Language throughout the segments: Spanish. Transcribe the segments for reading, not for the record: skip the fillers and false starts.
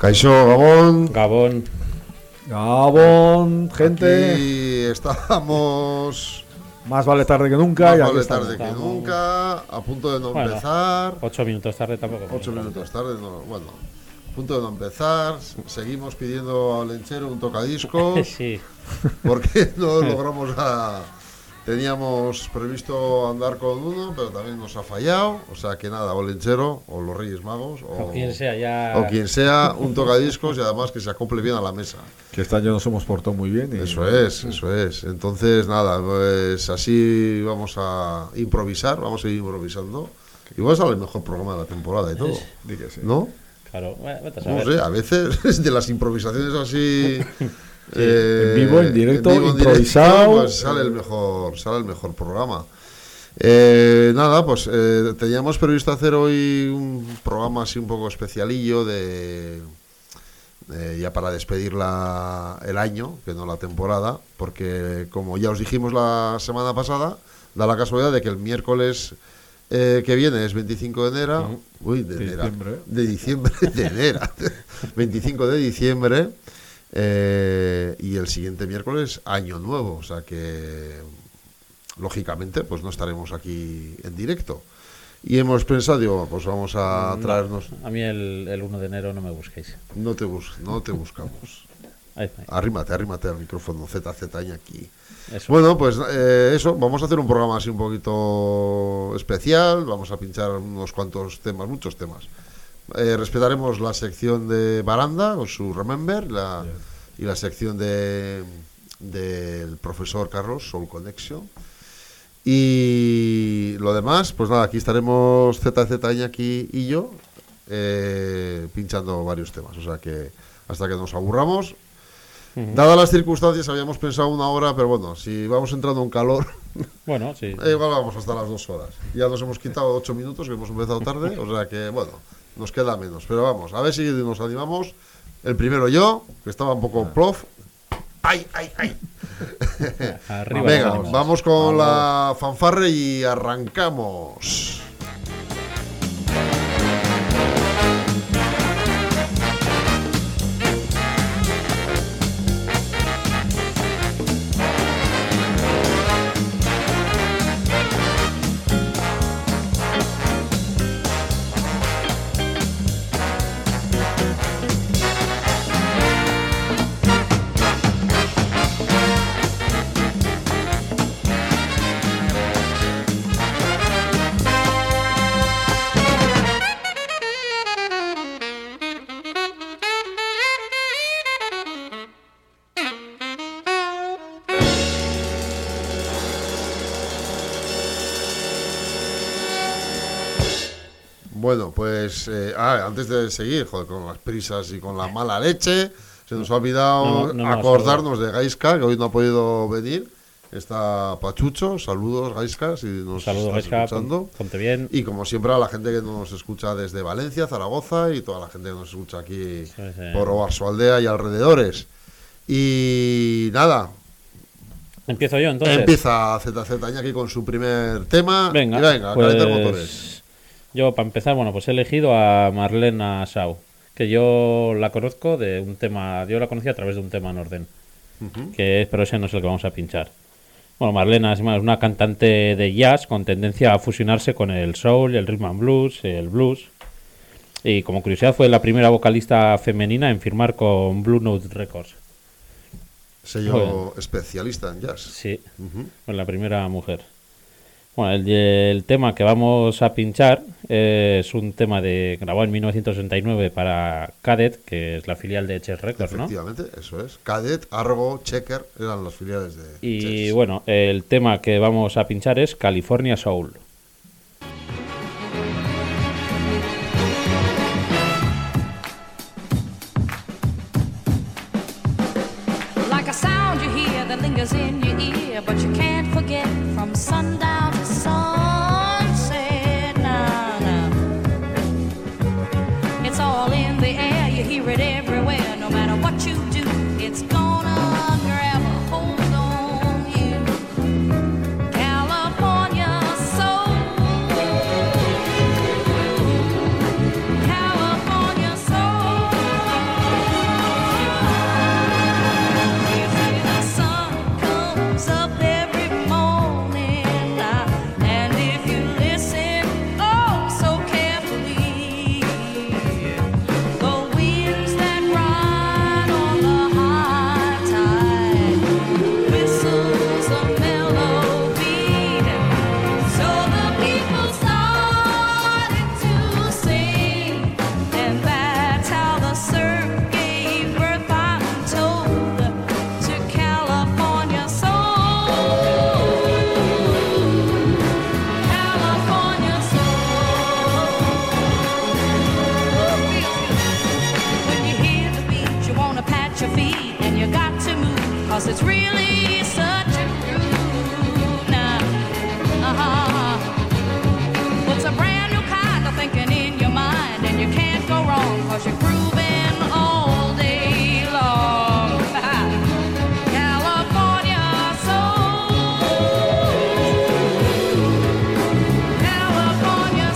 Kaixo, Gabón. Gabón. Gabón, gente. Aquí estamos. Más vale tarde que nunca. Más y vale aquí tarde estamos. que nunca. A punto de no empezar. 8 minutos tarde tampoco. 8 minutos tarde, no, bueno. A punto de no empezar. Seguimos pidiendo al Lenchero un tocadiscos. Sí. Porque no logramos a. Teníamos previsto andar con uno, pero también nos ha fallado. O sea que nada, o el Lenchero, o los Reyes Magos, O quien sea, ya. o quien sea, un tocadiscos y además que se acople bien a la mesa. Que este año nos hemos portado muy bien. Y... Eso es. Entonces, nada, pues así vamos a improvisar, vamos a ir improvisando. Igual sale el mejor programa de la temporada y todo. Di que sí. ¿No? Claro, vete a No saber. sé, a veces de las improvisaciones así. En vivo, en directo, improvisado. Pues sale el mejor programa. Nada, pues teníamos previsto hacer hoy un programa así un poco especialillo ya para despedir el año, que no la temporada, porque como ya os dijimos la semana pasada, da la casualidad de que el miércoles que viene es 25 de enero, de diciembre, 25 de diciembre, y el siguiente miércoles año nuevo, o sea que lógicamente pues no estaremos aquí en directo. Y hemos pensado, digo, pues vamos a traernos. A mí el 1 de enero no me busquéis. No te buscamos. Ahí. Arrímate al micrófono, ZZ aquí. Eso. Bueno, pues eso, vamos a hacer un programa así un poquito especial, vamos a pinchar unos cuantos temas, muchos temas. Respetaremos la sección de Baranda con su Remember y la sección del profesor Carlos, Soul Connection. Y lo demás, pues nada, aquí estaremos ZZ Iñaki y yo pinchando varios temas, o sea que hasta que nos aburramos. Dadas las circunstancias habíamos pensado 1 hora, pero bueno, si vamos entrando en calor, Bueno, sí. igual vamos hasta las 2 horas. Ya nos hemos quitado 8 minutos, que hemos empezado tarde, o sea que bueno, nos queda menos. Pero vamos, a ver si nos animamos. El primero yo, que estaba un poco plof. ¡Ay! Arriba. Venga, vamos con la fanfarre y arrancamos. Bueno, pues antes de seguir, joder, con las prisas y con la mala leche, se nos ha olvidado acordarnos de Gaiska, que hoy no ha podido venir. Está Pachucho, saludos Gaiska, si nos Saludos, estás Gaiska, escuchando. ponte bien. Y como siempre a la gente que nos escucha desde Valencia, Zaragoza y toda la gente que nos escucha aquí Sí. por Oarsoaldea y alrededores. Y nada, Empiezo yo entonces. empieza ZZ aquí con su primer tema. Venga, Y venga, pues, calenta motores. yo para empezar, bueno, pues he elegido a Marlena Shaw, que yo la conozco de un tema, yo la conocí a través de un tema Norden, pero ese no es el que vamos a pinchar. Bueno, Marlena es una cantante de jazz con tendencia a fusionarse con el soul, el rhythm and blues, el blues. Y como curiosidad fue la primera vocalista femenina en firmar con Blue Note Records. Sello Bueno. especialista en jazz. Sí, fue la primera mujer. Bueno, el tema que vamos a pinchar es un tema grabado en 1969 para Cadet, que es la filial de Chess Records, ¿no? Efectivamente, eso es. Cadet, Argo, Checker eran las filiales de Y Chess. bueno, el tema que vamos a pinchar es California Soul. Like a sound you hear that lingers in your ear, but you can't forget from sundown to sunset. Nah, nah. It's all in the air, you hear it everywhere. No matter what you do, it's gonna grab a hold on you. California soul. California soul. at your feet and you got to move, 'cause it's really such a groove now. Puts a brand new kind of thinking in your mind, and you can't go wrong, 'cause you're grooving all day long. California soul, California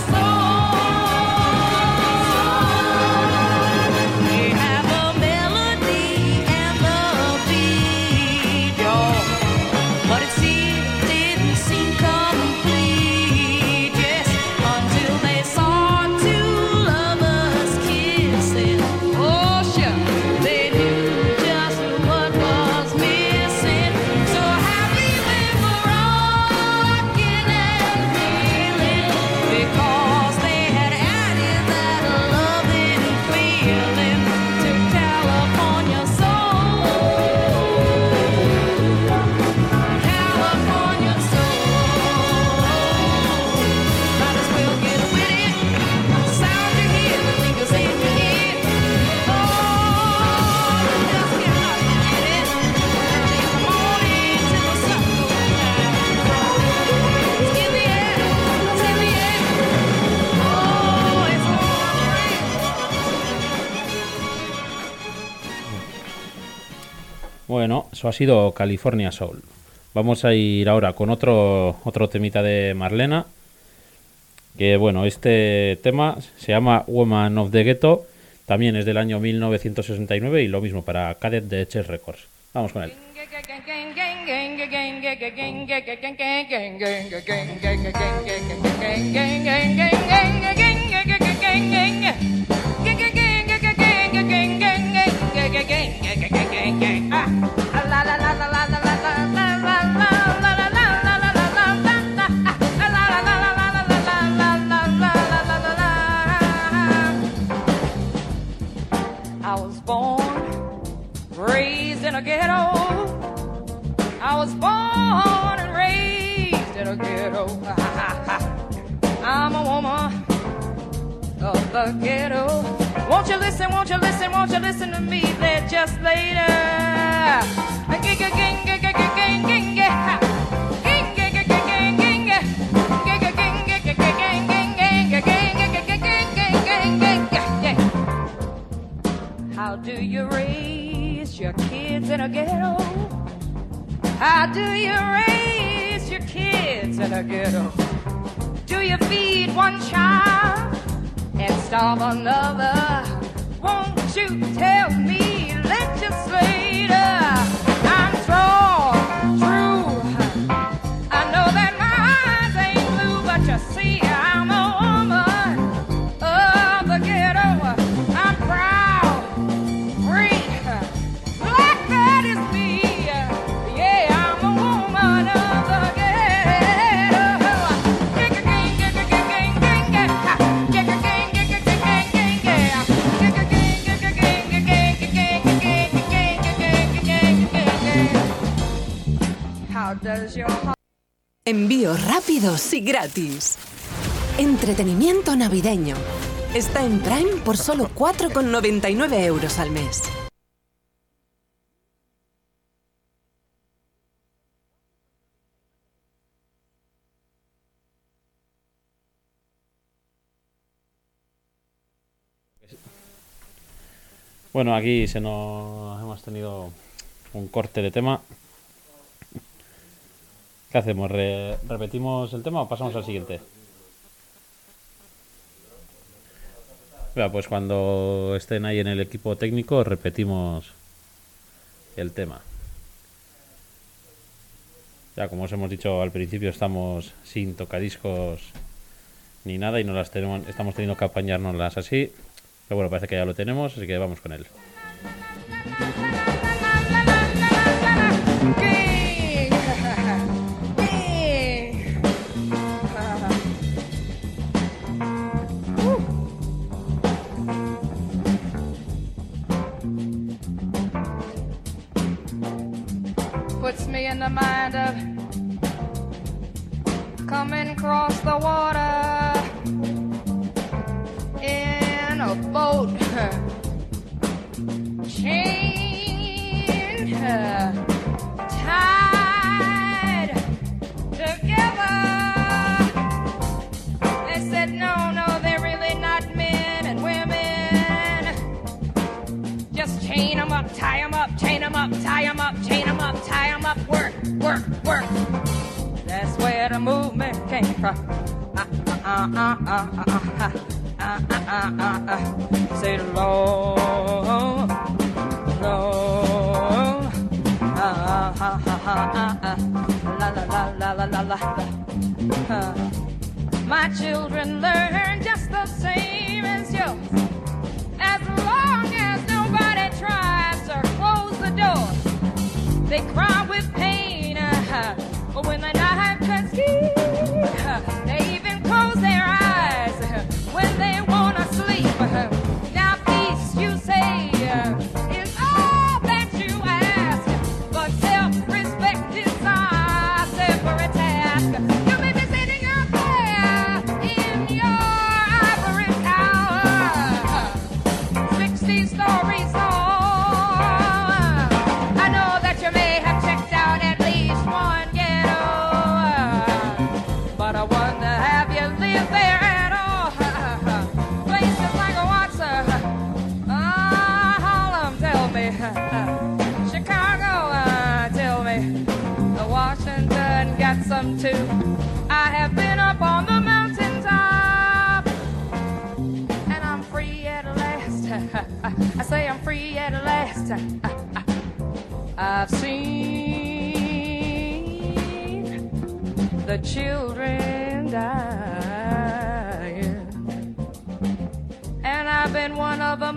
soul. They have a melody and a beat, y'all, but it still didn't seem complete, yes, until they saw two lovers kissing. Oh, sure, they knew just what was missing. So happy they were rocking and feeling, because they had added that loving feeling to California soul. California soul. Might as well get with it. Sound you hear, the fingers in your ear. Oh, just get out and get it. Early in the morning till the sun goes down. It's in the air, it's in the air. Oh, it's on the rain. Bueno, eso ha sido California Soul. Vamos a ir ahora con otro temita de Marlena. Que bueno, este tema se llama Woman of the Ghetto. También es del año 1969 y lo mismo para Cadet de Chess Records. Vamos con él. I was born, raised in a ghetto. I was born and raised in a ghetto. I'm a woman of the ghetto. Won't you listen, won't you listen, won't you listen to me there just later? How do you raise your kids in a ghetto? How do you raise your kids in a ghetto? Do you feed one child and starve another? Won't you tell me, legislator? I'm strong, true. I know that my eyes ain't blue, but you see, I'm a woman of the ghetto. I'm proud, free, black, that is me. Yeah, I'm a woman of the ghetto. How does your heart... Envíos rápidos y gratis. Entretenimiento navideño. Está en Prime por solo 4,99 € al mes. Bueno, aquí hemos tenido un corte de tema. ¿Qué hacemos? ¿Repetimos el tema o pasamos al siguiente? Pues cuando estén ahí en el equipo técnico repetimos el tema. Ya como os hemos dicho al principio, estamos sin tocadiscos ni nada y estamos teniendo que apañárnoslas así. Pero bueno, parece que ya lo tenemos, así que vamos con él. Puts me in the mind of coming across the water in a boat, change tied together. They said, no, they're really not men and women. Just chain them up, tie them up, chain them up, tie them up, chain them up, tie them up, work, work, work. That's where the movement came from. Say Lord, Lord, la la la la la la la. My children learn just the same as yours. As long as nobody tries to close the door, they cry with pain. But when the knife cuts deep, they even close their eyes when they want to sleep. Now peace, you say, is all that you ask, but self-respect is our separate task. You may be sitting up there in your ivory tower, 60 stories tall. I know that you may have checked out at least one ghetto, but I wonder, have you lived there at all? Places like Watson, Harlem, tell me, Chicago, tell me, Washington got some too. I have been up on the mountaintop, and I'm free at last. I say I'm free at last. I've seen the children dying, and I've been one of the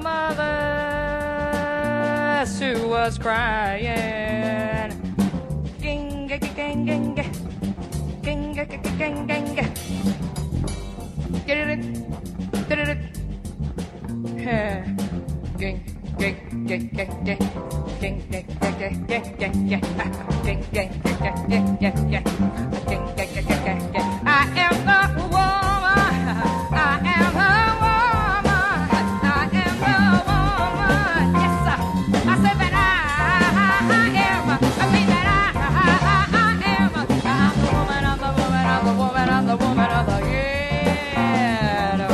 mothers who was crying. Ging, ging, ging, ging, ging, ging, ging, ging, ging. Get it, get it, ging, ging, ging, ging, ging. I am the woman. I am the woman. I am the woman. Yes, sir. I said that I am. I mean that I am. I'm the woman. I'm the woman. I'm the woman. I'm the woman of the ghetto.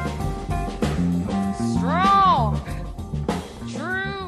Strong. True.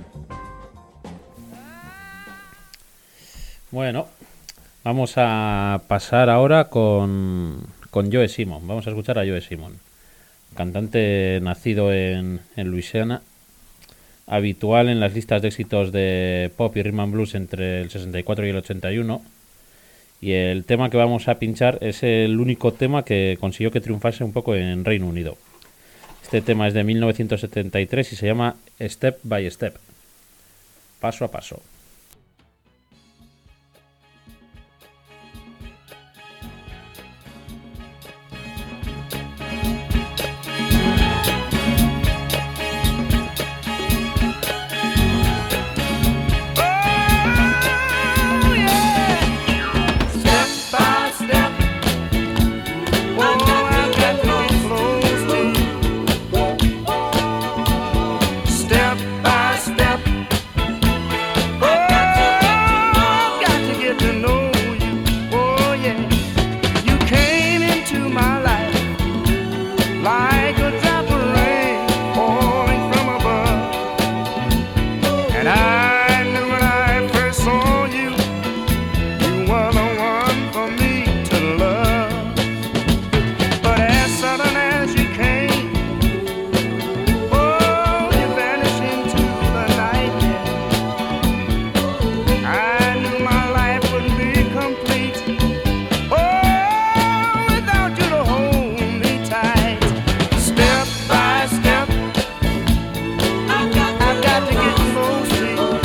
Bueno, vamos a pasar ahora con Joe Simon. Vamos a escuchar a Joe Simon, cantante nacido en Luisiana, habitual en las listas de éxitos de pop y rhythm and blues entre el 64 y el 81. Y el tema que vamos a pinchar es el único tema que consiguió que triunfase un poco en Reino Unido. Este tema es de 1973 y se llama Step by Step, paso a paso. Step by step, I've got to get close to you.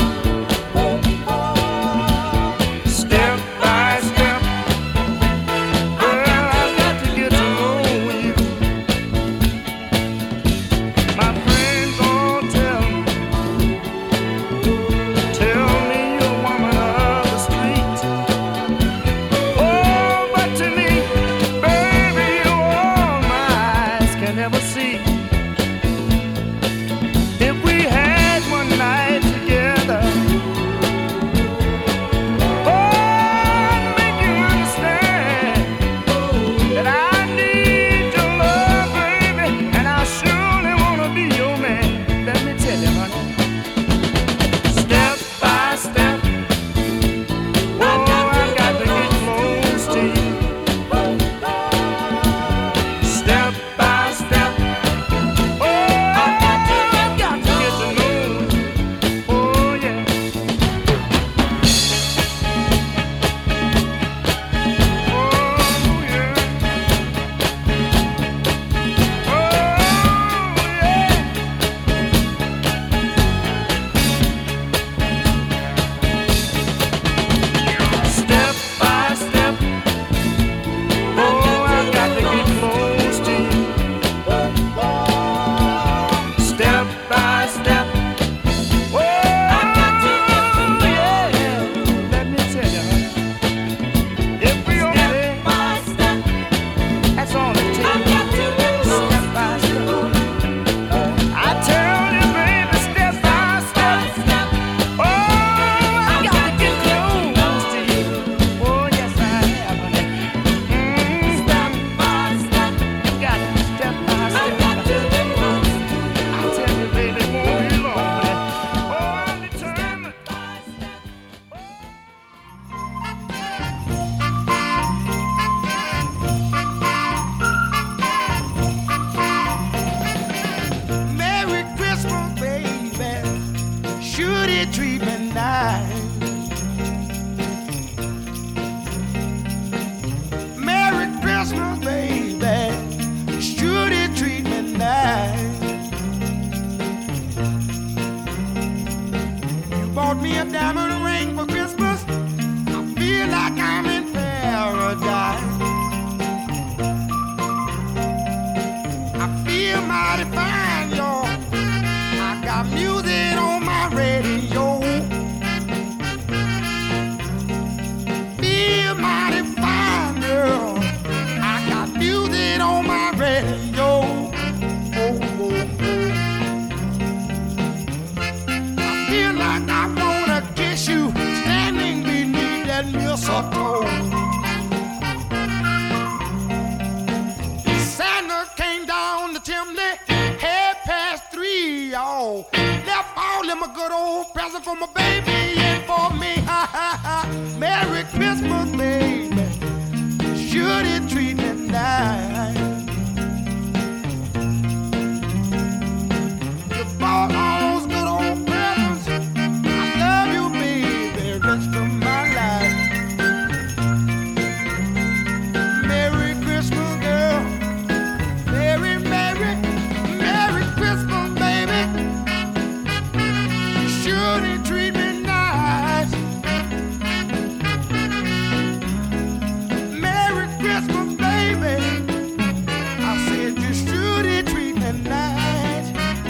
should he treat me nice? Merry Christmas, baby, should he treat me nice? You bought me a diamond ring for Christmas, I feel like I'm in paradise. I feel mighty fine, y'all. I got music on my radio. Feel mighty fine, girl. I got music on my radio. Oh, oh, oh. I feel like I wanna kiss you standing beneath that mistletoe. Santa came down the chimney, 3:30, y'all. Left all them a good old present for my baby and for me. Ha ha ha. Merry Christmas, baby. Should he treat me nice? You bought all those good old presents. I love you, baby, rest of my life. Merry Christmas, girl. Merry, Merry, Merry Christmas, baby. Should he treat me nice? Merry Christmas, baby. I said you should he treat me nice.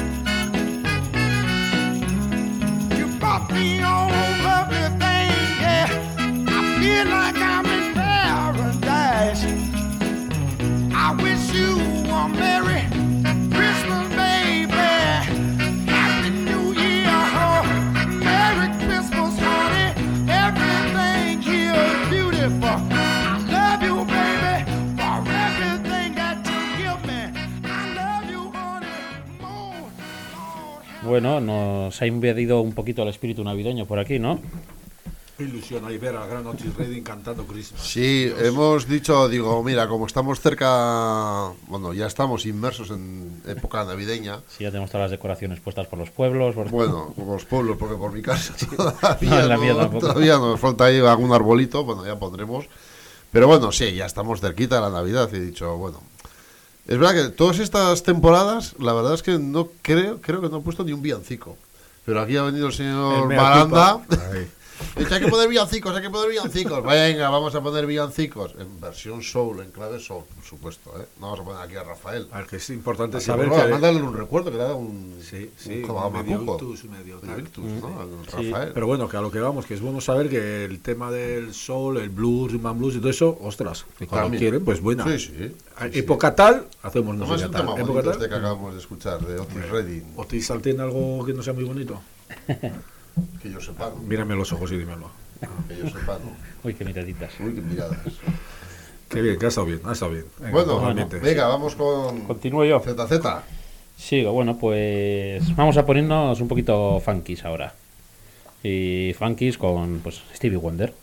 You bought me all lovely things, yeah. I feel like I'm in paradise. I wish you a Merry Christmas, baby. Happy New Year, oh. Merry Christmas, honey. Everything here is beautiful. I love you, baby, for everything that you give me. I love you, honey, more, Lord. Bueno, nos ha invadido un poquito el espíritu navideño por aquí, ¿no? Ilusión ahí ver a Gran Otis Redding cantando Christmas. Sí, Dios. hemos dicho, digo, mira, como estamos cerca, bueno, ya estamos inmersos en época navideña. Sí, ya tenemos todas las decoraciones puestas por los pueblos. Bueno, por los pueblos, porque por mi casa No, todavía, en la mía tampoco. todavía nos falta ahí algún arbolito, bueno, ya pondremos. Pero bueno, sí, ya estamos cerquita de la Navidad y he dicho, bueno. Es verdad que todas estas temporadas, la verdad es que no creo que no he puesto ni un villancico. Pero aquí ha venido el señor El mea Maranda. culpa. Ahí. Dice, hay que poner villancicos, hay que poner villancicos. Venga, vamos a poner villancicos. En versión soul, en clave soul, por supuesto, ¿eh? No vamos a poner aquí a Rafael. Al que es importante Aquí, saber bueno, que... mándale un recuerdo, que le haga un... Sí, un medio jabamacuco. ictus, medio tal. Medio ictus, ¿no? El Sí. Rafael. Pero bueno, que a lo que vamos, que es bueno saber que el tema del soul, el blues, rhythm and blues y todo eso, ostras, que cuando También. quieren, pues buena. Sí, sí. Época tal, hacemos No es música un tal. tema Época bonito tal. este que acabamos de escuchar, de Otis Redding. ¿Otis Al tiene algo que no sea muy bonito? Que yo sepa, ¿no? Mírame a los ojos y dímelo. Que yo sepa, ¿no? Uy, qué miraditas. Uy, qué miradas. Qué bien, que ha estado bien, ha estado bien. Venga, Bueno, totalmente. venga, vamos con Continúo yo. ZZ. Sí, bueno, pues vamos a ponernos un poquito funkies ahora. Y funkies con pues Stevie Wonder.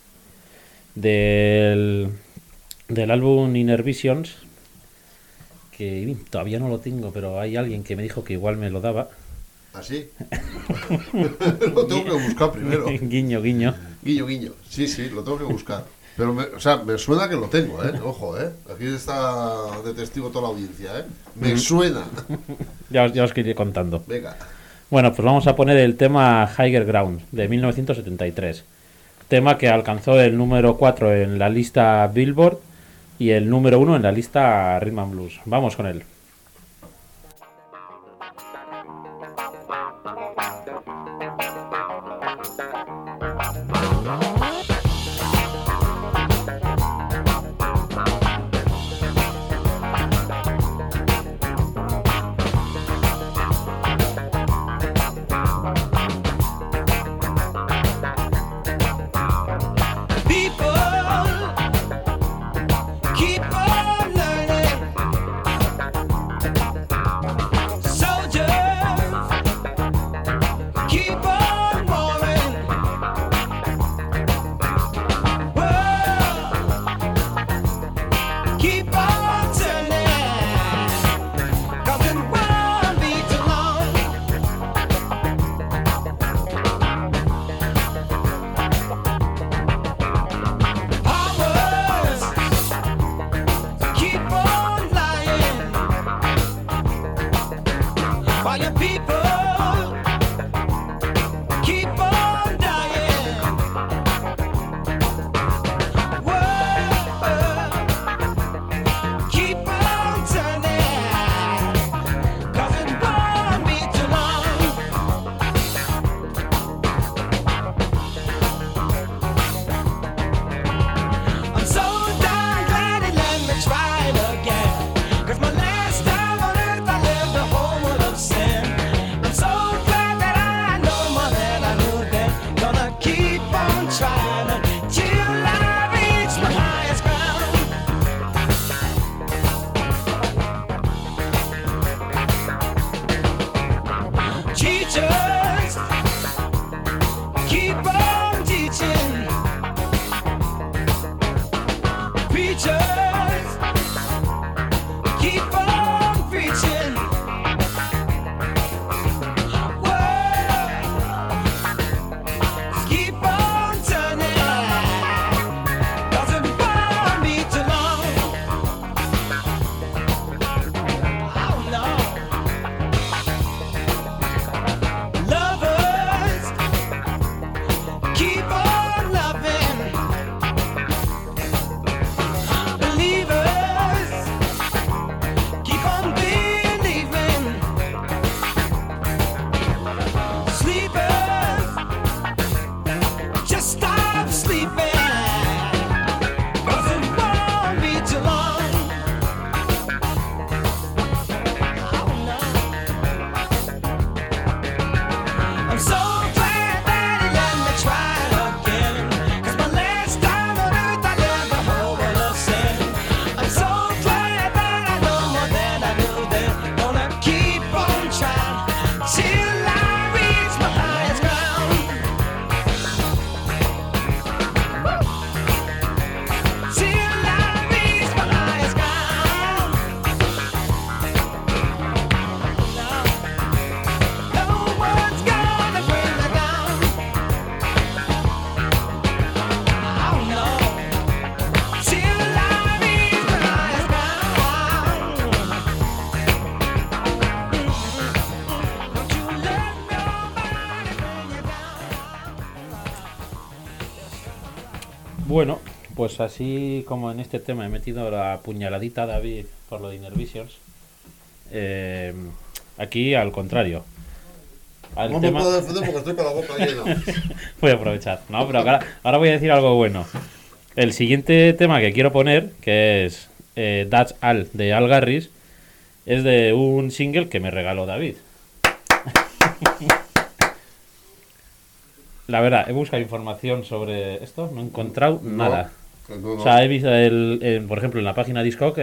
Del álbum Inner Visions, que todavía no lo tengo, pero hay alguien que me dijo que igual me lo daba. ¿Así? Lo tengo que buscar primero. Guiño, guiño. Guiño, guiño. Sí, sí, lo tengo que buscar. Pero, o sea, me suena que lo tengo, ¿eh? Ojo, ¿eh? Aquí está de testigo toda la audiencia, ¿eh? Me suena. Ya os iré contando. Venga. Bueno, pues vamos a poner el tema Higher Ground de 1973. Tema que alcanzó el número 4 en la lista Billboard y el número 1 en la lista Rhythm and Blues. Vamos con él. Keep on moving. Bueno, pues así como en este tema he metido la puñaladita a David por lo de Inner Visions, aquí al contrario. No me puedo defender porque estoy con la boca llena. Voy a aprovechar. No, pero ahora voy a decir algo bueno. El siguiente tema que quiero poner, que es That's All de Al Garris, es de un single que me regaló David. La verdad, he buscado información sobre esto, no he encontrado nada. No. O sea, he visto, por ejemplo, en la página Discog,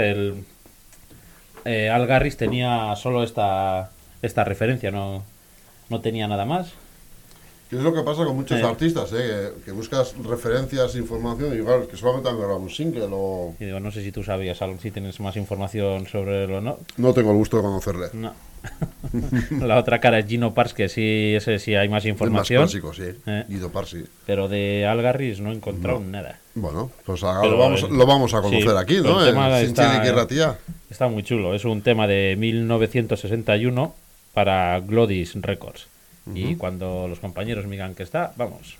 Al Garris tenía solo esta referencia, no tenía nada más. ¿Qué es lo que pasa con muchos artistas, que buscas referencias, información, y igual que solamente han grabado un single o... Y digo, no sé si tú sabías algo, si tienes más información sobre él o no. No tengo el gusto de conocerle. No. La otra cara es Gino Parks, que ese sí hay más información. Es más clásico, sí. Guido Parsi. Pero de Al Garris no he encontrado nada. Bueno, pues ahora lo vamos a conocer aquí, ¿no? Sin chile y ratía. Está muy chulo. Es un tema de 1961 para Glodis Records. Y cuando los compañeros me digan que está, vamos.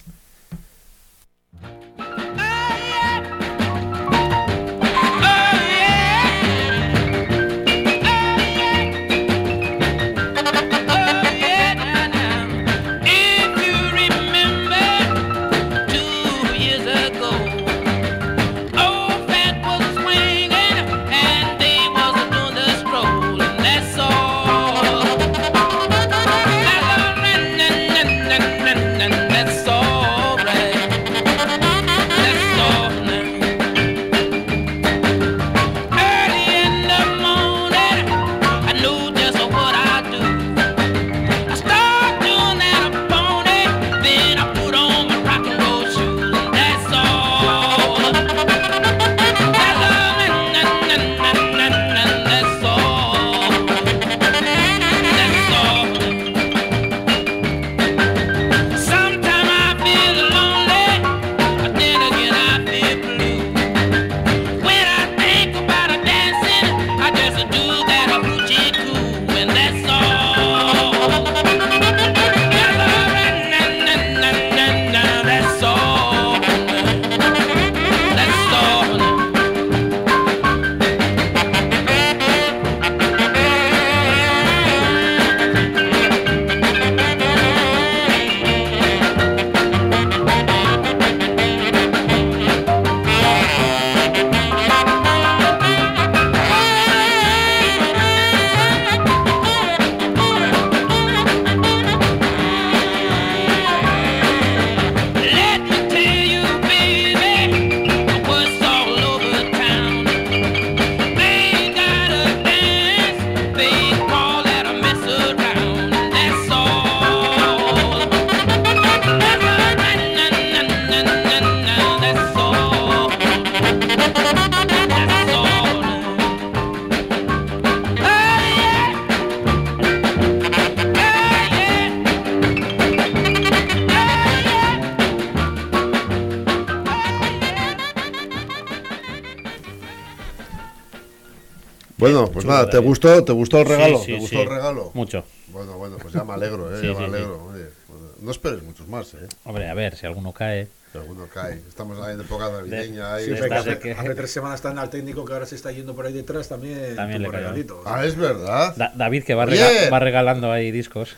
Bueno, pues nada, ¿te gustó el regalo? Sí, ¿Te gustó el regalo? Mucho. Bueno, pues ya me alegro, Sí, ya me sí, alegro. Oye, no esperes muchos más, Hombre, a ver, si alguno cae. Si alguno cae. Estamos ahí en época navideña. Ahí Sí, está. hace 3 semanas está en al técnico que ahora se está yendo por ahí detrás también le tuvo cayó. regalitos. Ah, es verdad. David, que va Oye. regalando ahí discos.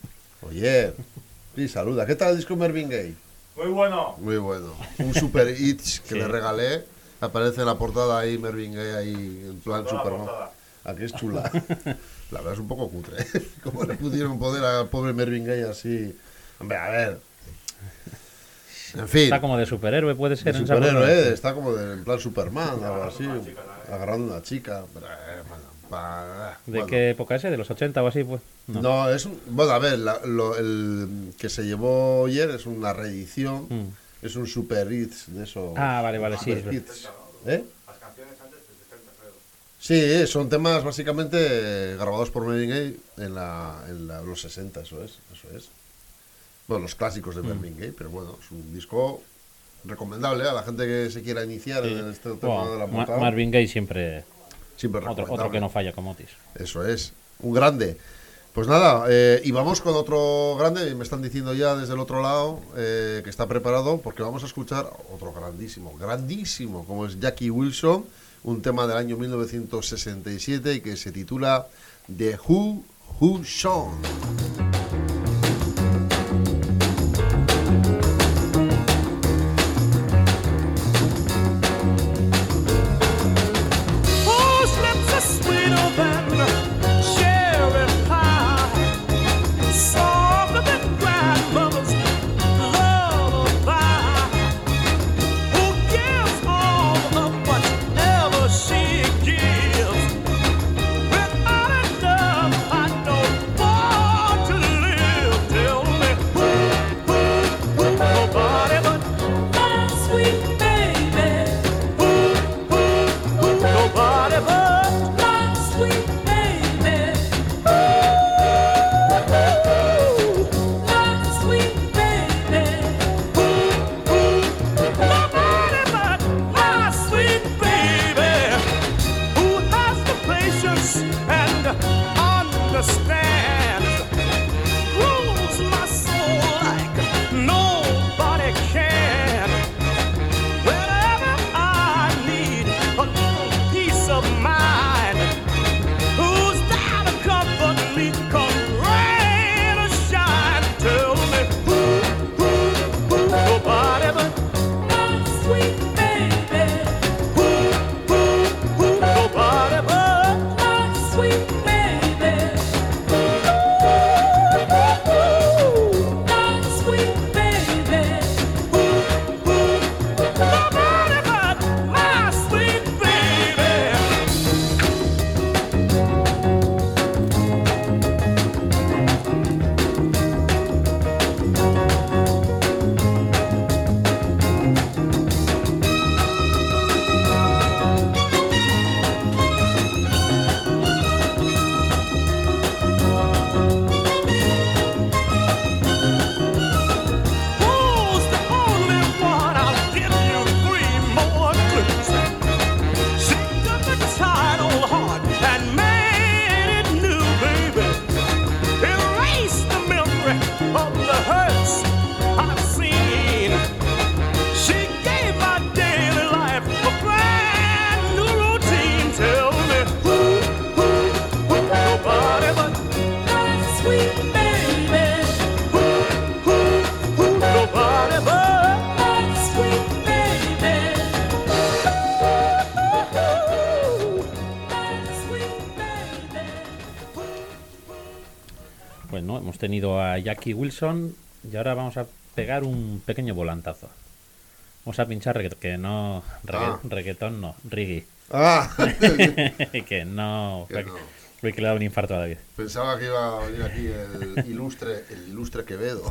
Oye, sí, saluda. ¿Qué tal el disco Marvin Gaye? Muy bueno. Muy bueno. Un super hits que Sí. le regalé. Aparece en la portada ahí Marvin Gaye ahí en plan Toda la Superman. portada. Aquí es chula. La verdad es un poco cutre. ¿Cómo le pudieron poner al pobre Marvin Gaye así? Hombre, a ver. En fin. Está como de superhéroe, puede ser. De en esa superhéroe, portada. está como en plan Superman, algo así. Agarrando a una chica. ¿De Bueno. qué época es? ¿De los 80 o así? Pues No, es un. Bueno, a ver, el que se llevó ayer es una reedición. Es un super hits de eso. Ah, vale, sí, Super es verdad. hits. ¿Eh? Sí, son temas básicamente grabados por Marvin Gaye en los 60, eso es. Bueno, los clásicos de Marvin Gaye, pero bueno, es un disco recomendable a la gente que se quiera iniciar en este tema Bueno, de la portada. Marvin Gaye siempre Siempre otro recomendable. que no falla como Otis. Eso es, un grande. Pues nada, y vamos con otro grande, me están diciendo ya desde el otro lado que está preparado porque vamos a escuchar otro grandísimo, como es Jackie Wilson, un tema del año 1967 y que se titula The Who Song. Bueno, hemos tenido a Jackie Wilson y ahora vamos a pegar un pequeño volantazo. Vamos a pinchar reggaetón no, reggae. Ah, que no, que no. que le da un infarto a David. Pensaba que iba a venir aquí el ilustre Quevedo.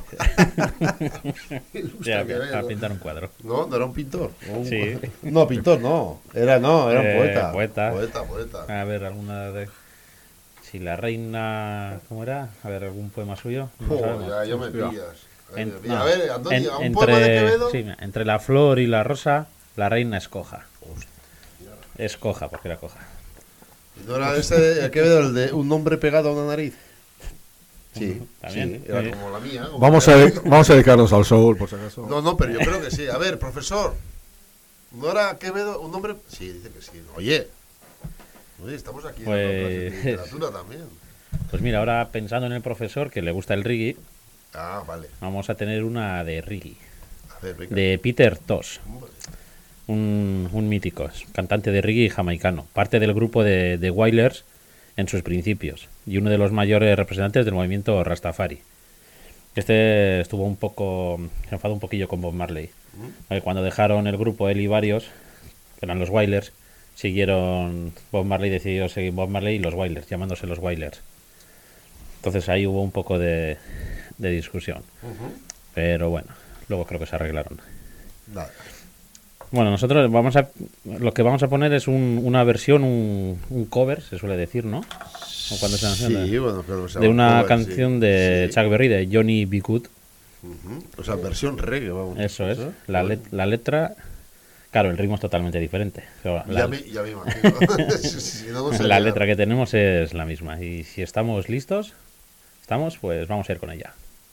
Ya, a pintar un cuadro. No, no era un pintor. Sí. No, pintor no. Era un Poeta. Poeta. A ver, alguna de... Si la reina... ¿Cómo era? A ver, algún poema suyo. No sabemos. Ya me pillas. No, A ver, Antonio, un entre, poema de Quevedo. sí, entre la flor y la rosa, la reina escoja. Escoja, porque era coja. ¿No era ese Quevedo el de un nombre pegado a una nariz? Sí, También. sí, era como la mía. como Vamos a dedicarnos al soul, por si acaso. No, pero yo creo que sí. A ver, profesor, ¿no era Quevedo un nombre? Sí, dice que sí. Oye, estamos aquí en la clase de literatura también. Pues mira, ahora pensando en el profesor que le gusta el reggae, Ah, vale. vamos a tener una de reggae, A ver, venga. de Peter Tosh, Hombre. un mítico, es cantante de reggae jamaicano, parte del grupo de The Wailers en sus principios y uno de los mayores representantes del movimiento Rastafari. Este se enfadó un poquillo con Bob Marley. Cuando dejaron el grupo él y varios, que eran los Wailers, Bob Marley decidió seguir Bob Marley y los Wailers, llamándose los Wailers. Entonces ahí hubo un poco de discusión. Pero bueno, luego creo que se arreglaron. Nada. Bueno, nosotros lo que vamos a poner es una versión, un cover, se suele decir, ¿no? O cuando se Sí, bueno, pero de una cover, canción sí. de Sí. Chuck Berry, de Johnny B. Good. O sea, versión reggae, vamos. Eso es. ¿Eh? La letra, claro, el ritmo es totalmente diferente. Pero Ya me imagino. Si no, no la sería- letra que tenemos es la misma. Y si estamos listos, ¿Estamos? Pues vamos a ir con ella.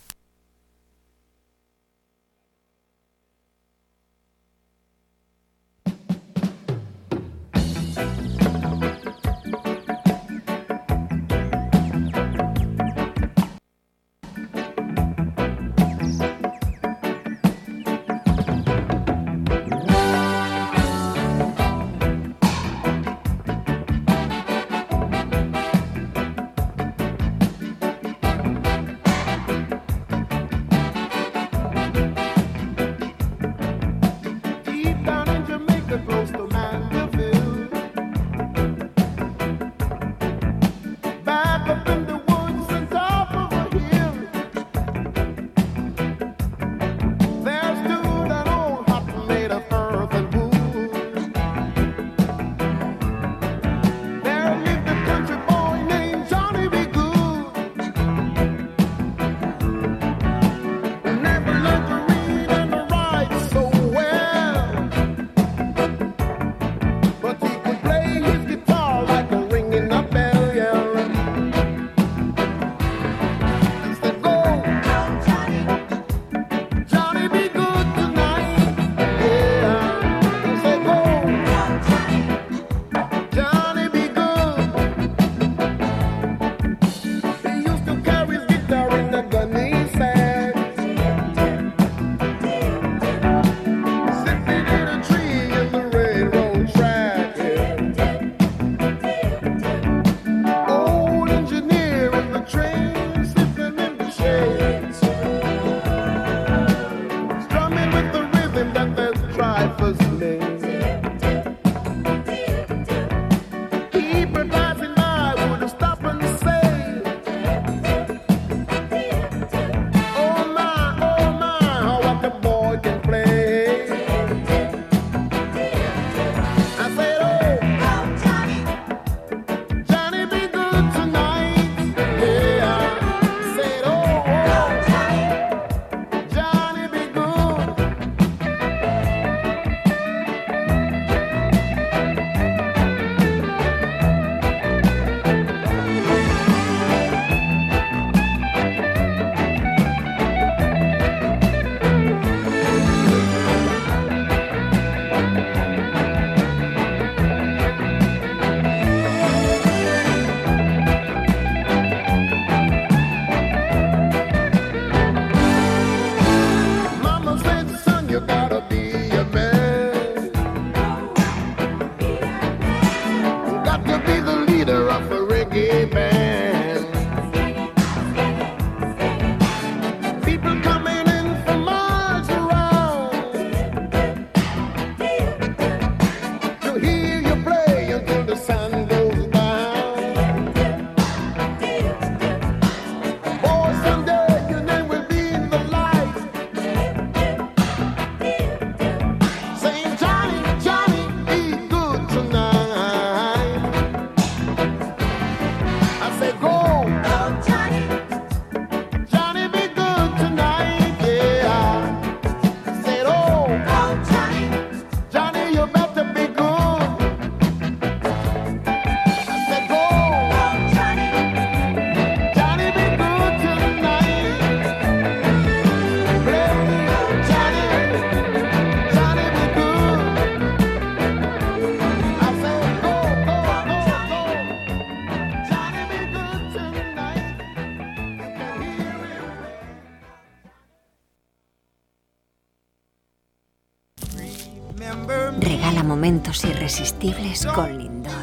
Regala momentos irresistibles con Lindor.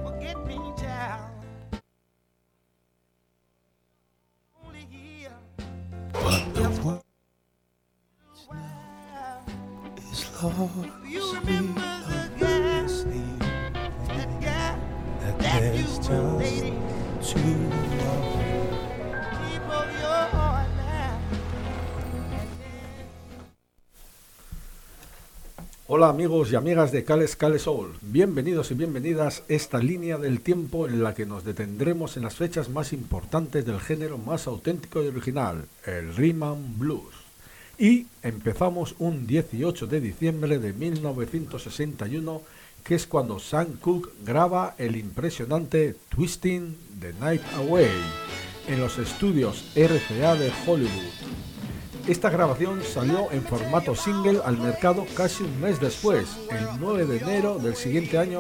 Hola amigos y amigas de Cales Soul, bienvenidos y bienvenidas a esta línea del tiempo en la que nos detendremos en las fechas más importantes del género más auténtico y original, el Rhythm and Blues. Y empezamos un 18 de diciembre de 1961, que es cuando Sam Cooke graba el impresionante Twisting the Night Away, en los estudios RCA de Hollywood. Esta grabación salió en formato single al mercado casi un mes después, el 9 de enero del siguiente año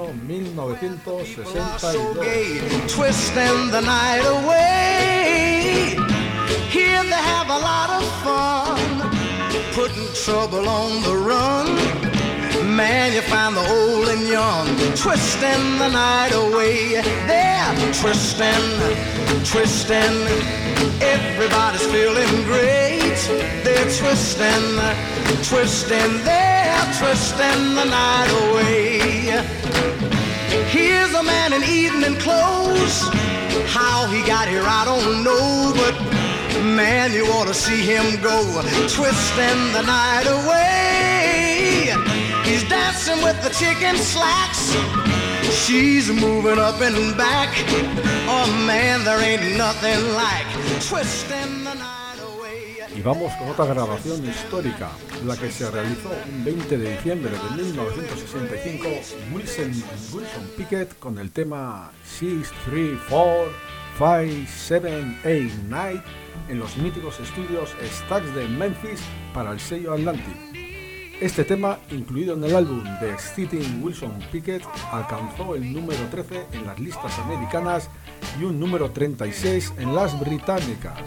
1962. Twisting the night away. Here they have a lot of fun, putting trouble on the run. Man, you find the old and young, twisting the night away. They're twisting, twisting. Everybody's feeling great. They're twisting, twisting. They're twisting the night away. Here's a man in evening clothes. How he got here, I don't know, but man, you ought to see him go, twisting the night away. He's dancing with the chicken slacks. She's moving up and back. Oh man, there ain't nothing like twisting the night away. Y vamos con otra grabación histórica, la que se realizó un 20 de diciembre de 1965, Wilson Pickett con el tema 6, 3, 4, 5, 7, 8, 9 en los míticos estudios Stax de Memphis para el sello Atlantic. Este tema, incluido en el álbum de Stephen Wilson Pickett, alcanzó el número 13 en las listas americanas y un número 36 en las británicas.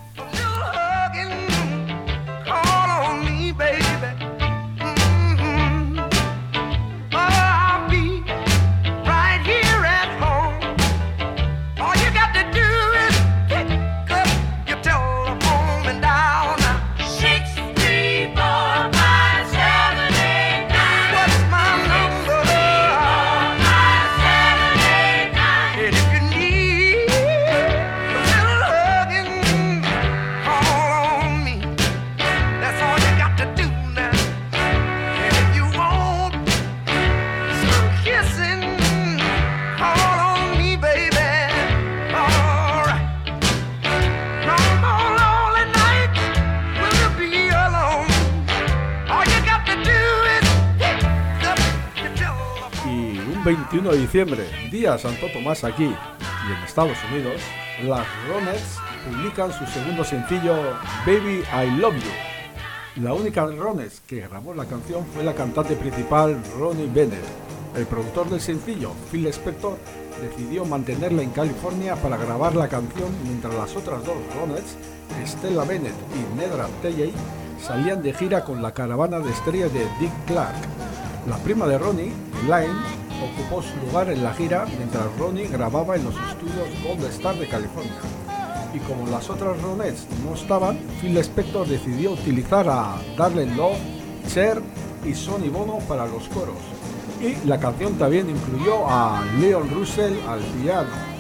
Y un 21 de diciembre, día Santo Tomás aquí y en Estados Unidos, las Ronettes publican su segundo sencillo Baby I Love You. La única Ronettes que grabó la canción fue la cantante principal Ronnie Bennett. El productor del sencillo, Phil Spector, decidió mantenerla en California para grabar la canción mientras las otras dos Ronettes, Stella Bennett y Nedra Talley, salían de gira con la caravana de estrellas de Dick Clark. La prima de Ronnie, Elaine, ocupó su lugar en la gira mientras Ronnie grababa en los estudios Gold Star de California. Y como las otras Ronettes no estaban, Phil Spector decidió utilizar a Darlene Love, Cher y Sonny Bono para los coros. Y la canción también incluyó a Leon Russell al piano.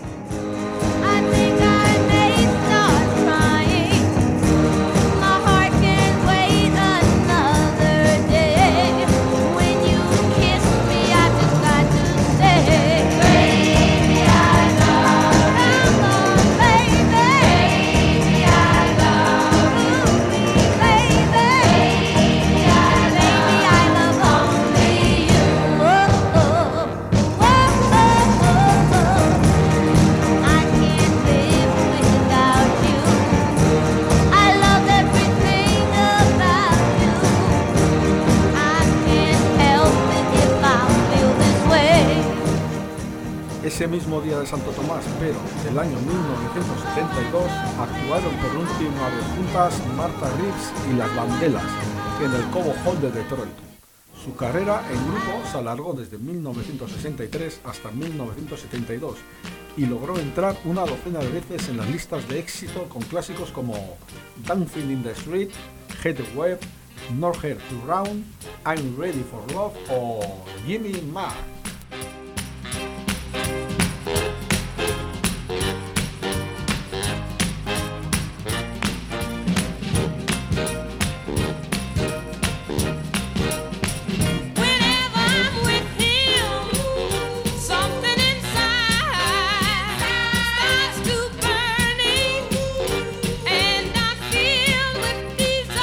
Ese mismo día de Santo Tomás, pero del año 1972, actuaron por última vez juntas Martha Reeves y las Vandellas en el Cobo Hall de Detroit. Su carrera en grupo se alargó desde 1963 hasta 1972 y logró entrar una docena de veces en las listas de éxito con clásicos como Dancing in the Street, Head Web, Nowhere to Run, I'm Ready for Love o Gimme More.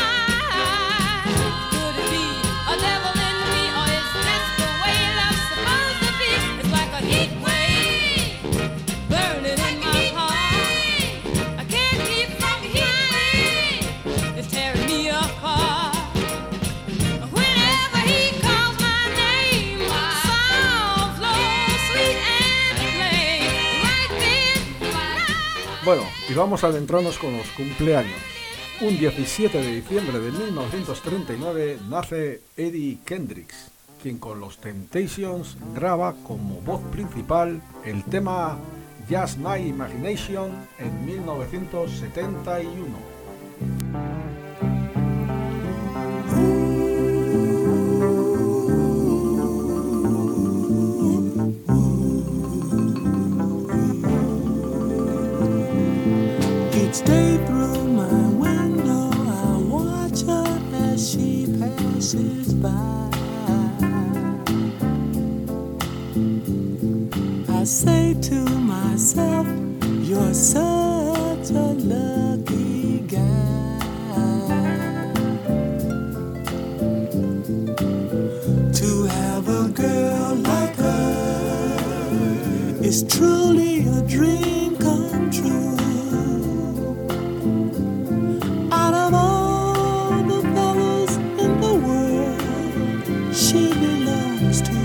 Could it be a devil in me, or is this the way love's supposed Bueno, y vamos a adentrarnos con los cumpleaños. Un 17 de diciembre de 1939 nace Eddie Kendricks, quien con los Temptations graba como voz principal el tema Just My Imagination en 1971. Each day through my window I watch her as she passes by. I say to myself, you're such a lucky guy to have a girl like her. Is truly a dream come true. Out of all the fellas in the world, she belongs to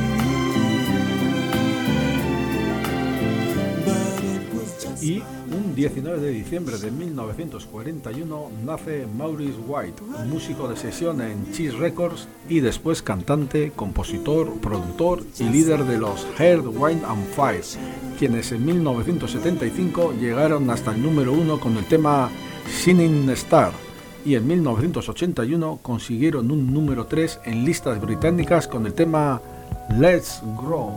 Y un 19 de diciembre de 1941 nace Maurice White, músico de sesión en Cheese Records y después cantante, compositor, productor y líder de los Earth, Wind and Fire, quienes en 1975 llegaron hasta el número 1 con el tema Shining Star y en 1981 consiguieron un número 3 en listas británicas con el tema Let's Grow.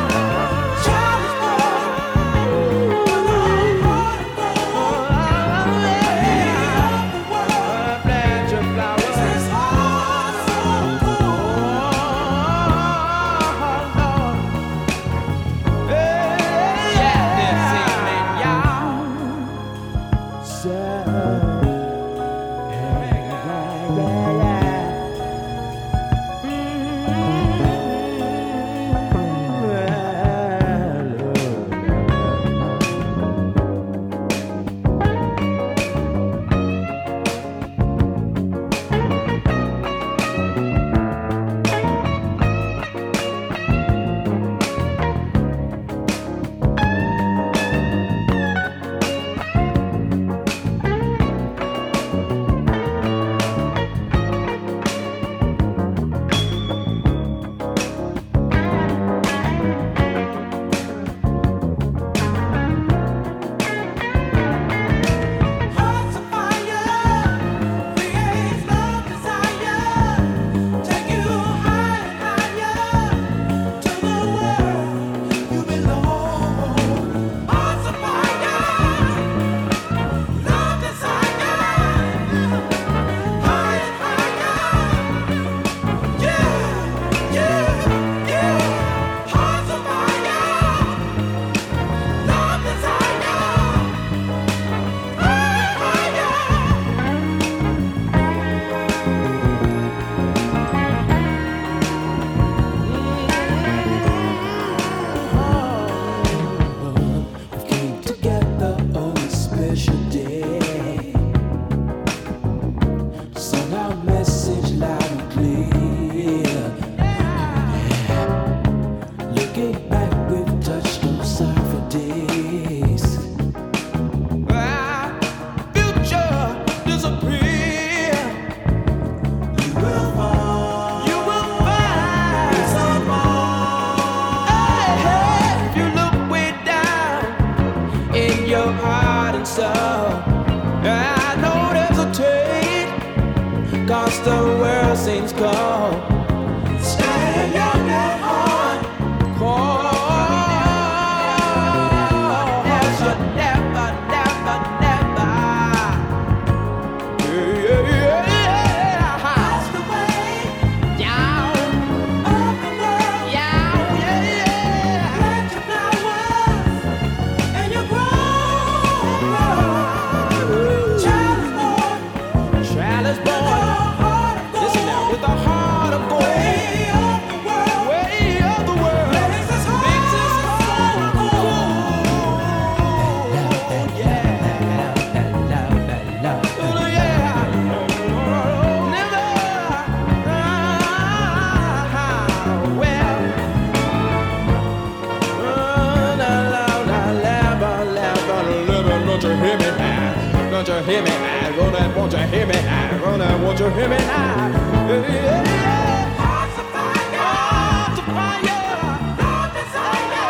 you. things called staying young at heart. Cause you never, never, never. That's the way. Yeah. Of the world. Yeah. Plant your flowers and you grow. Child is born. Child is born. Listen now, with a heart of gold. Way of the world. Way of the world. Makes us whole. Yeah. Oh, yeah. Never. Well. Don't you hear me now? Don't you hear me now? Won't you hear me now? Won't you hear me now? Hearts of fire, hearts of fire, Lord desire,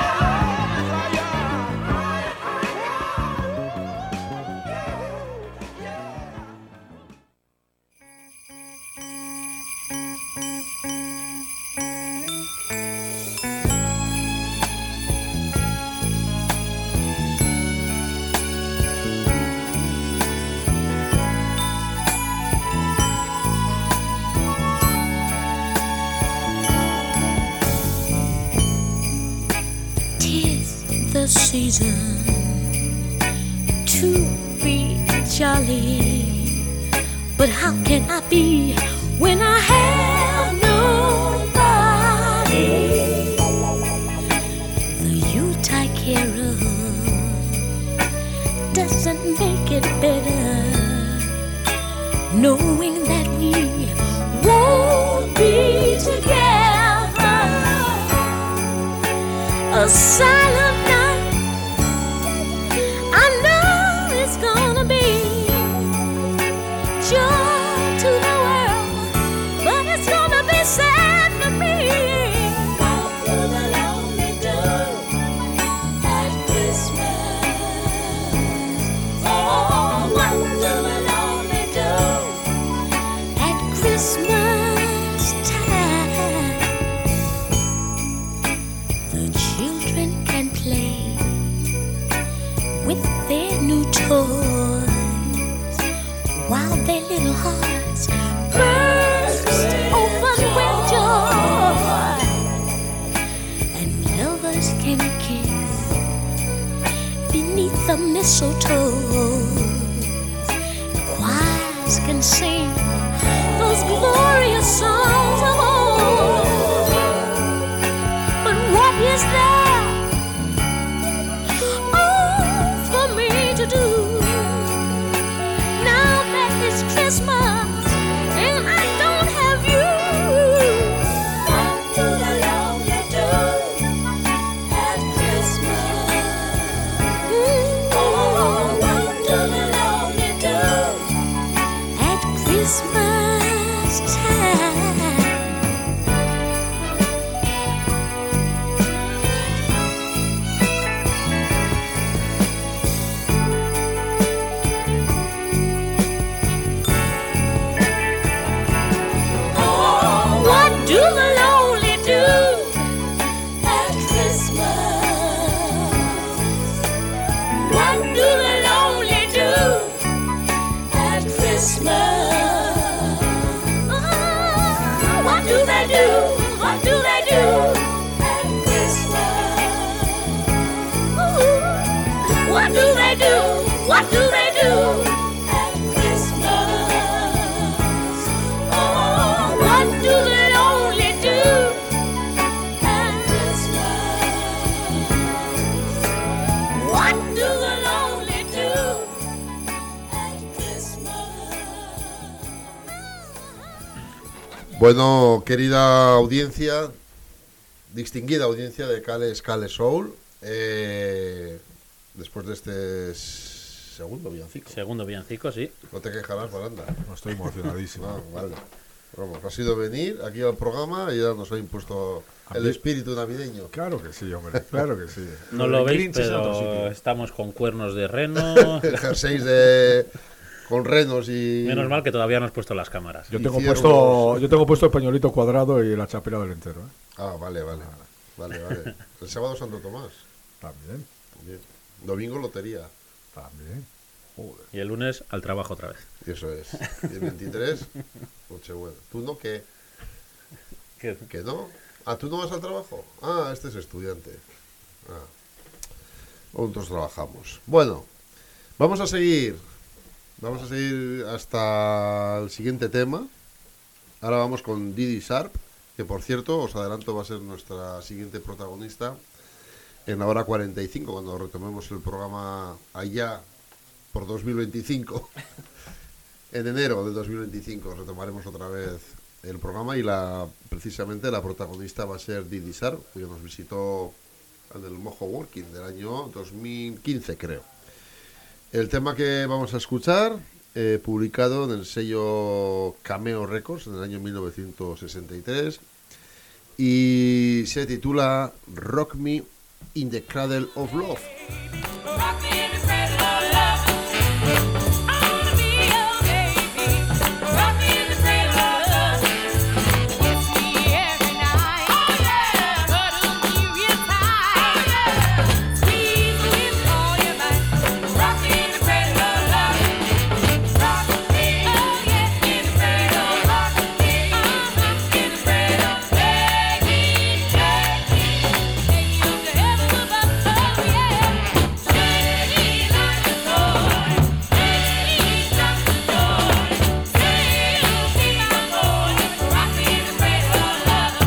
Tis the season to be jolly, but how can I be when I have nobody? The Yuletide carol doesn't make it better, knowing that we won't be together. A silent night, I know it's gonna be joy to the world, but it's gonna be sad for me. What do the lonely do at Christmas? Oh, what do the lonely do at Christmas time? The children can play with their new toys while their little hearts burst open with joy, and lovers can kiss beneath the mistletoe. Choirs can sing those glorious songs of old. But what is there for me to do now that it's Christmas and I don't have you? What do the lonely do at Christmas? Oh, what do the lonely do at Christmas time? What do the lonely do at Christmas? What do the lonely do at Christmas? What do they do? What do they do at Christmas? What do they do? What do they do at Christmas? Oh, what do the lonely do at Christmas? What do the lonely do at Christmas? Bueno, querida audiencia, distinguida audiencia de Cales Soul, después de este segundo villancico. Segundo villancico, sí. No te quejarás, Baranda. No, estoy emocionadísimo. Ah, vale. Vamos, ha sido venir aquí al programa y ya nos ha impuesto el mí- espíritu navideño. Claro que sí, hombre, claro que sí. No lo del veis, Grinch es a otro pero sitio. estamos con cuernos de reno. El jersey de con renos y... Menos mal que todavía no has puesto las cámaras. Yo Y tengo ciervos. puesto el pañuelito cuadrado y la chapela del entero, ¿eh? Ah, vale. El sábado Santo Tomás. También. Bien. Domingo lotería. También. Joder. Y el lunes al trabajo otra vez. Y eso es. Y el 23, Nochebuena. ¿Tú no qué? ¿Qué? ¿Que no? Ah, ¿tú no vas al trabajo? Ah, este es estudiante. Ah. Nosotros trabajamos. Bueno, vamos a seguir. Vamos a seguir hasta el siguiente tema. Ahora vamos con Didi Sharp, que por cierto, os adelanto, va a ser nuestra siguiente protagonista en la hora 45, cuando retomemos el programa allá por 2025. En enero de 2025 retomaremos otra vez el programa y precisamente la protagonista va a ser Didi Sharp, que nos visitó en el Mojo Working del año 2015, creo. El tema que vamos a escuchar, publicado en el sello Cameo Records en el año 1963, y se titula Rock Me in the Cradle of Love. Rock me in the cradle of love. I wanna be your baby. Rock me in the cradle of love. Kiss me every night. Oh yeah. Cuddle me real tight. Oh yeah. Squeeze me with all your might. Rock me in the cradle of love. Rock me, oh yeah, in the cradle. Rock me, in the cradle. Take me up to heaven above. Oh yeah. Take me like a toy. Take me just a toy. Say you'll be my boy. Rock me in the cradle of love.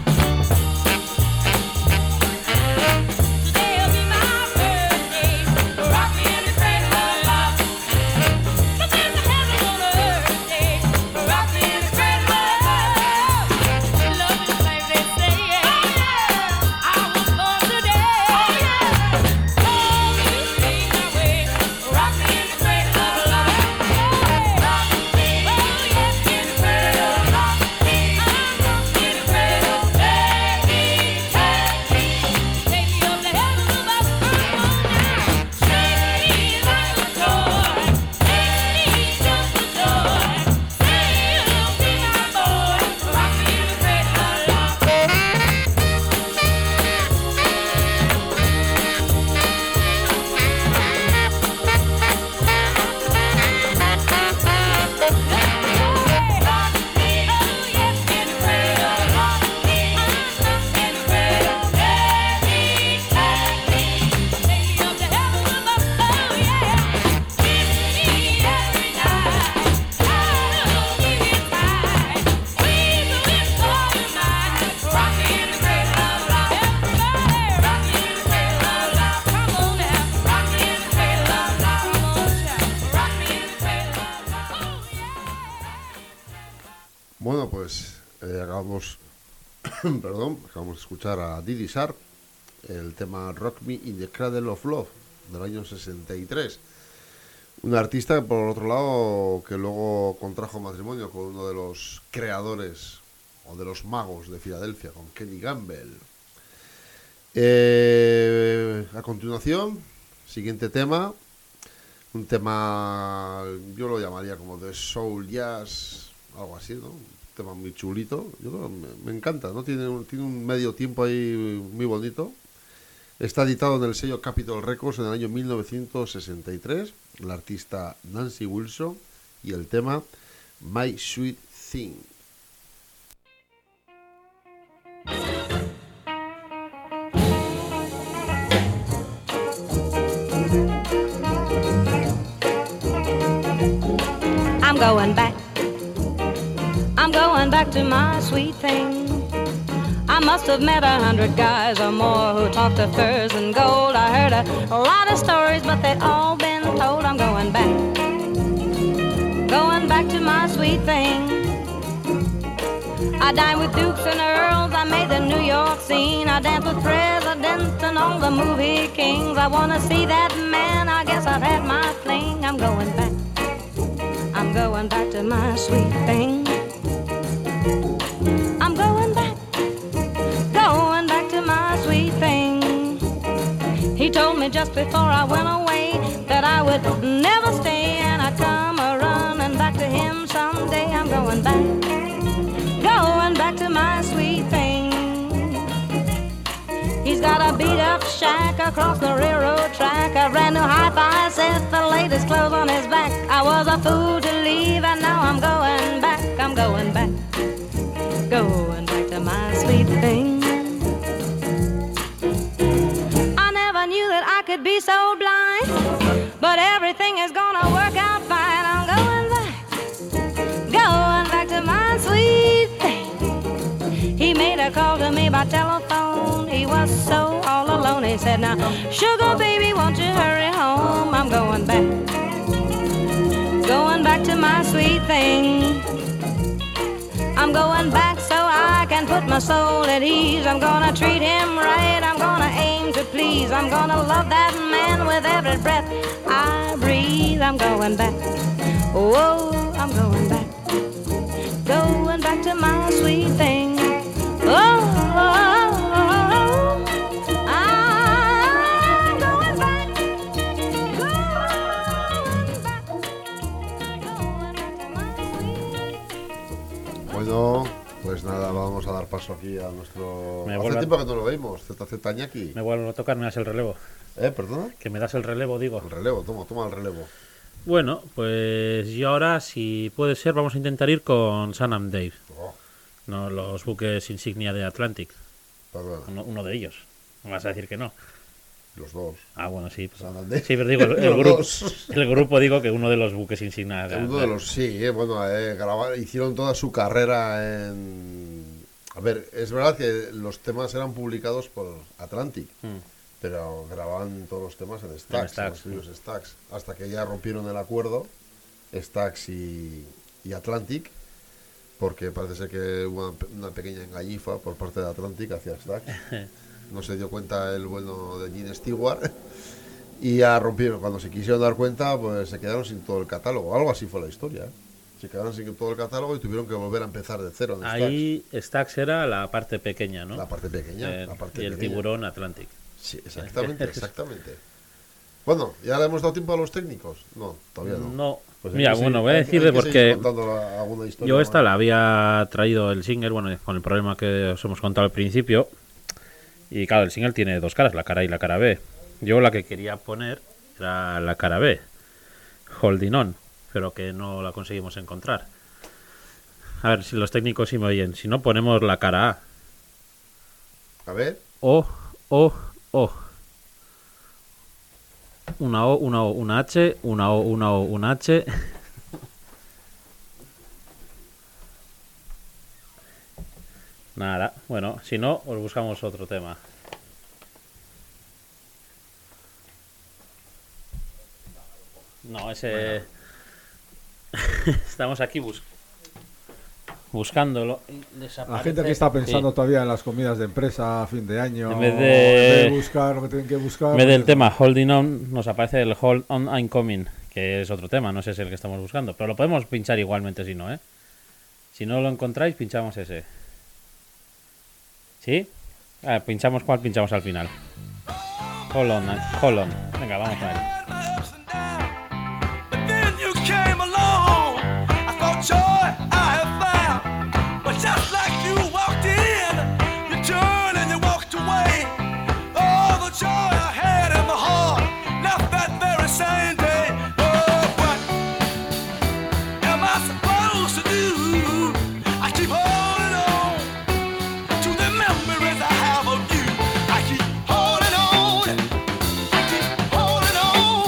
Today'll be my birthday. Rock me in the cradle of love. But there's a heaven on earth day. Rock me in the cradle of love. Love is like they say. I was born today. Oh, you see my way. Rock me in the cradle of love. Rock me, oh yes, in the cradle of love. I'm in the cradle. Take me up to heaven above. Come on now. Take me like a toy. Take me just a toy. Say you'll be my boy. Rock me in the cradle of love. Rock me, oh yes, in the cradle. Rock me, in the cradle. Take me up to heaven above. Oh yeah, kiss me every night. Cuddle me real tight. Squeeze me with all your might. Rock me in the cradle of love. Everybody, rock me in the cradle of love. Come on now, rock me in the cradle of love. Come on, shout. Rock me in the cradle of love. Oh yeah. Bueno, pues acabamos de escuchar a Didi Sharp, el tema Rock Me in the Cradle of Love del año 63. Un artista, por otro lado, que luego contrajo matrimonio con uno de los creadores o de los magos de Filadelfia, con Kenny Gamble. A continuación, siguiente tema, un tema, yo lo llamaría como de soul jazz, algo así, ¿no? Un tema muy chulito, me encanta, ¿no? Tiene un medio tiempo ahí muy bonito. Está editado en el sello Capitol Records en el año 1963, la artista Nancy Wilson, y el tema My Sweet Thing. I'm going back. I'm going back to my sweet thing. I must have met 100 guys or more who talked of furs and gold. I heard a lot of stories, but they'd all been told. I'm going back to my sweet thing. I dined with dukes and earls, I made the New York scene. I danced with presidents and all the movie kings. I wanna see that man, I guess I've had my fling. I'm going back to my sweet thing. I'm going back to my sweet thing. He told me just before I went away that I would never stay and I'd come around someday I'm going back to my sweet thing. He's got a beat-up shack across the railroad track, a brand new hi-fi set, the latest clothes on his back. I was a fool to leave, and now I'm going back to my sweet thing. I never knew that I could be so blind, but everything is gonna work out fine. I'm going back to my sweet thing. He made a call to me by telephone. He was so all alone. He said, now, sugar baby, won't you hurry home? I'm going back to my sweet thing. I'm going back so I can put my soul at ease. I'm gonna treat him right, I'm gonna aim to please. I'm gonna love that man with every breath I breathe. I'm going back, oh, I'm going back to my sweet thing. Oh, I'm going back to my sweet. Bueno, pues nada, vamos a dar paso aquí a nuestro... Me Hace vuelve- tiempo que no lo vimos, ZZ Ñaki. Me vuelvo a tocar, me das el relevo. ¿Perdona? Que me das el relevo, digo. El relevo, toma el relevo. Bueno, pues yo ahora, si puede ser, vamos a intentar ir con Sam and Dave. Oh, No, los buques insignia de Atlantic. perdona, Uno de ellos. No vas a decir que no. los dos. Ah, bueno, sí. Pues, Sam and Dave. sí, pero digo, Los dos. el grupo digo que uno de los buques insignia de Uno de los, sí, hicieron toda su carrera en... A ver, es verdad que los temas eran publicados por Atlantic, pero grababan todos los temas en Stax, en los estudios Stax, hasta que ya rompieron el acuerdo, Stax y Atlantic, porque parece ser que hubo una pequeña engañifa por parte de Atlantic hacia Stax. No se dio cuenta el bueno de Gene Stewart y ya rompieron. Cuando se quisieron dar cuenta, pues se quedaron sin todo el catálogo. Algo así fue la historia, ¿eh? Se quedaron sin todo el catálogo y tuvieron que volver a empezar de cero en Ahí Stax era la parte pequeña, ¿no? La parte pequeña. La parte y el pequeña. tiburón Atlantic. Sí, exactamente. Bueno, ¿ya le hemos dado tiempo a los técnicos? No, todavía no. No. Pues Mira, hay que bueno, seguir- voy a hay que decirle seguir porque contando alguna historia yo más. esta la había traído el single, bueno, con el problema que os hemos contado al principio. Y claro, el single tiene dos caras, la cara A y la cara B. Yo la que quería poner era la cara B, Holding On, pero que no la conseguimos encontrar. A ver si los técnicos sí me oyen. Si no, ponemos la cara A. A ver. O. Una O, una H, una O, una H. Nada, bueno, si no, os buscamos otro tema. No, ese... Estamos aquí buscándolo. Y desaparece. La gente que está pensando Sí. todavía en las comidas de empresa a fin de año, En vez de- buscar lo que tienen que buscar. En vez del pues, tema Holding On, nos aparece el Hold On I'm Coming, que es otro tema, no sé si es el que estamos buscando, pero lo podemos pinchar igualmente si no, ¿eh? Si no lo encontráis, pinchamos ese. ¿Sí? Pinchamos cuál, pinchamos al final. Hold on. Venga, vamos a ver. But then you came along. I thought joy I had found. But just like you walked in, you turned and you walked away. All the joy I had in my heart left that very same day. Oh, what am I supposed to do? I keep holding on to the memories I have of you. I keep holding on. I keep holding on.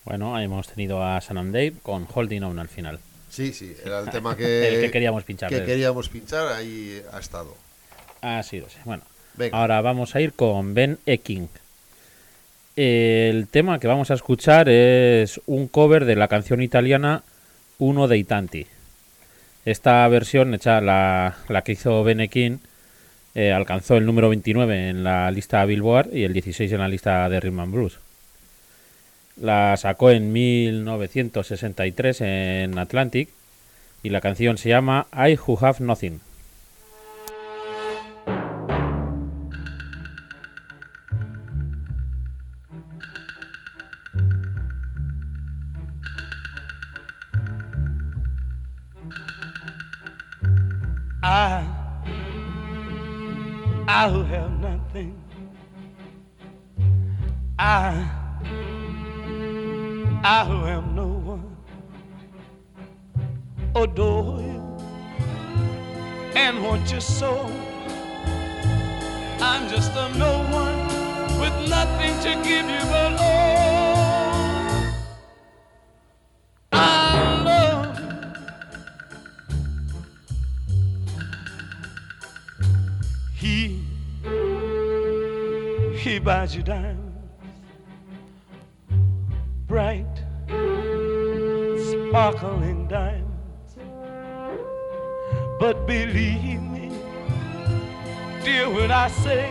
Bueno, ahí hemos tenido a Sam and Dave con Holding On al final. Sí, era el tema que, el que queríamos pinchar. Ahí ha estado. Ha sido, sí. Bueno, Venga. Ahora vamos a ir con Ben Eking. El tema que vamos a escuchar es un cover de la canción italiana Uno dei Tanti. Esta versión hecha, la que hizo Ben Eking, alcanzó el número 29 en la lista Billboard y el 16 en la lista de Rhythm and Blues. La sacó en 1963 en Atlantic y la canción se llama I Who Have Nothing. I who have nothing, I who am no one, adore you and want you so. I'm just a no one with nothing to give you but all. I love you. He buys you diamonds, bright, sparkling diamonds. But believe me, dear, when I say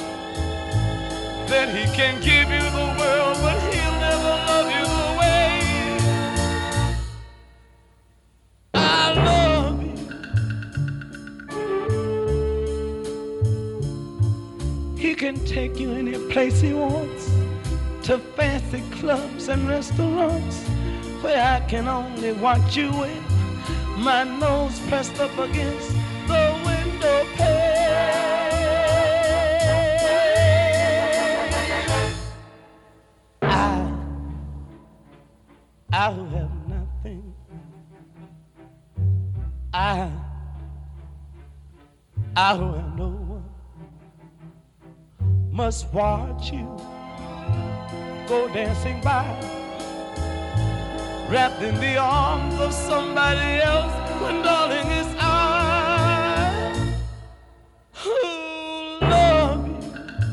that he can give you the world, but he'll never love you the way I love you. He can take you any place he wants, to fancy clubs and restaurants, where I can only watch you with my nose pressed up against the window pane. I who have nothing, I who have no one, must watch you go dancing by, wrapped in the arms of somebody else, when darling it's I who love you.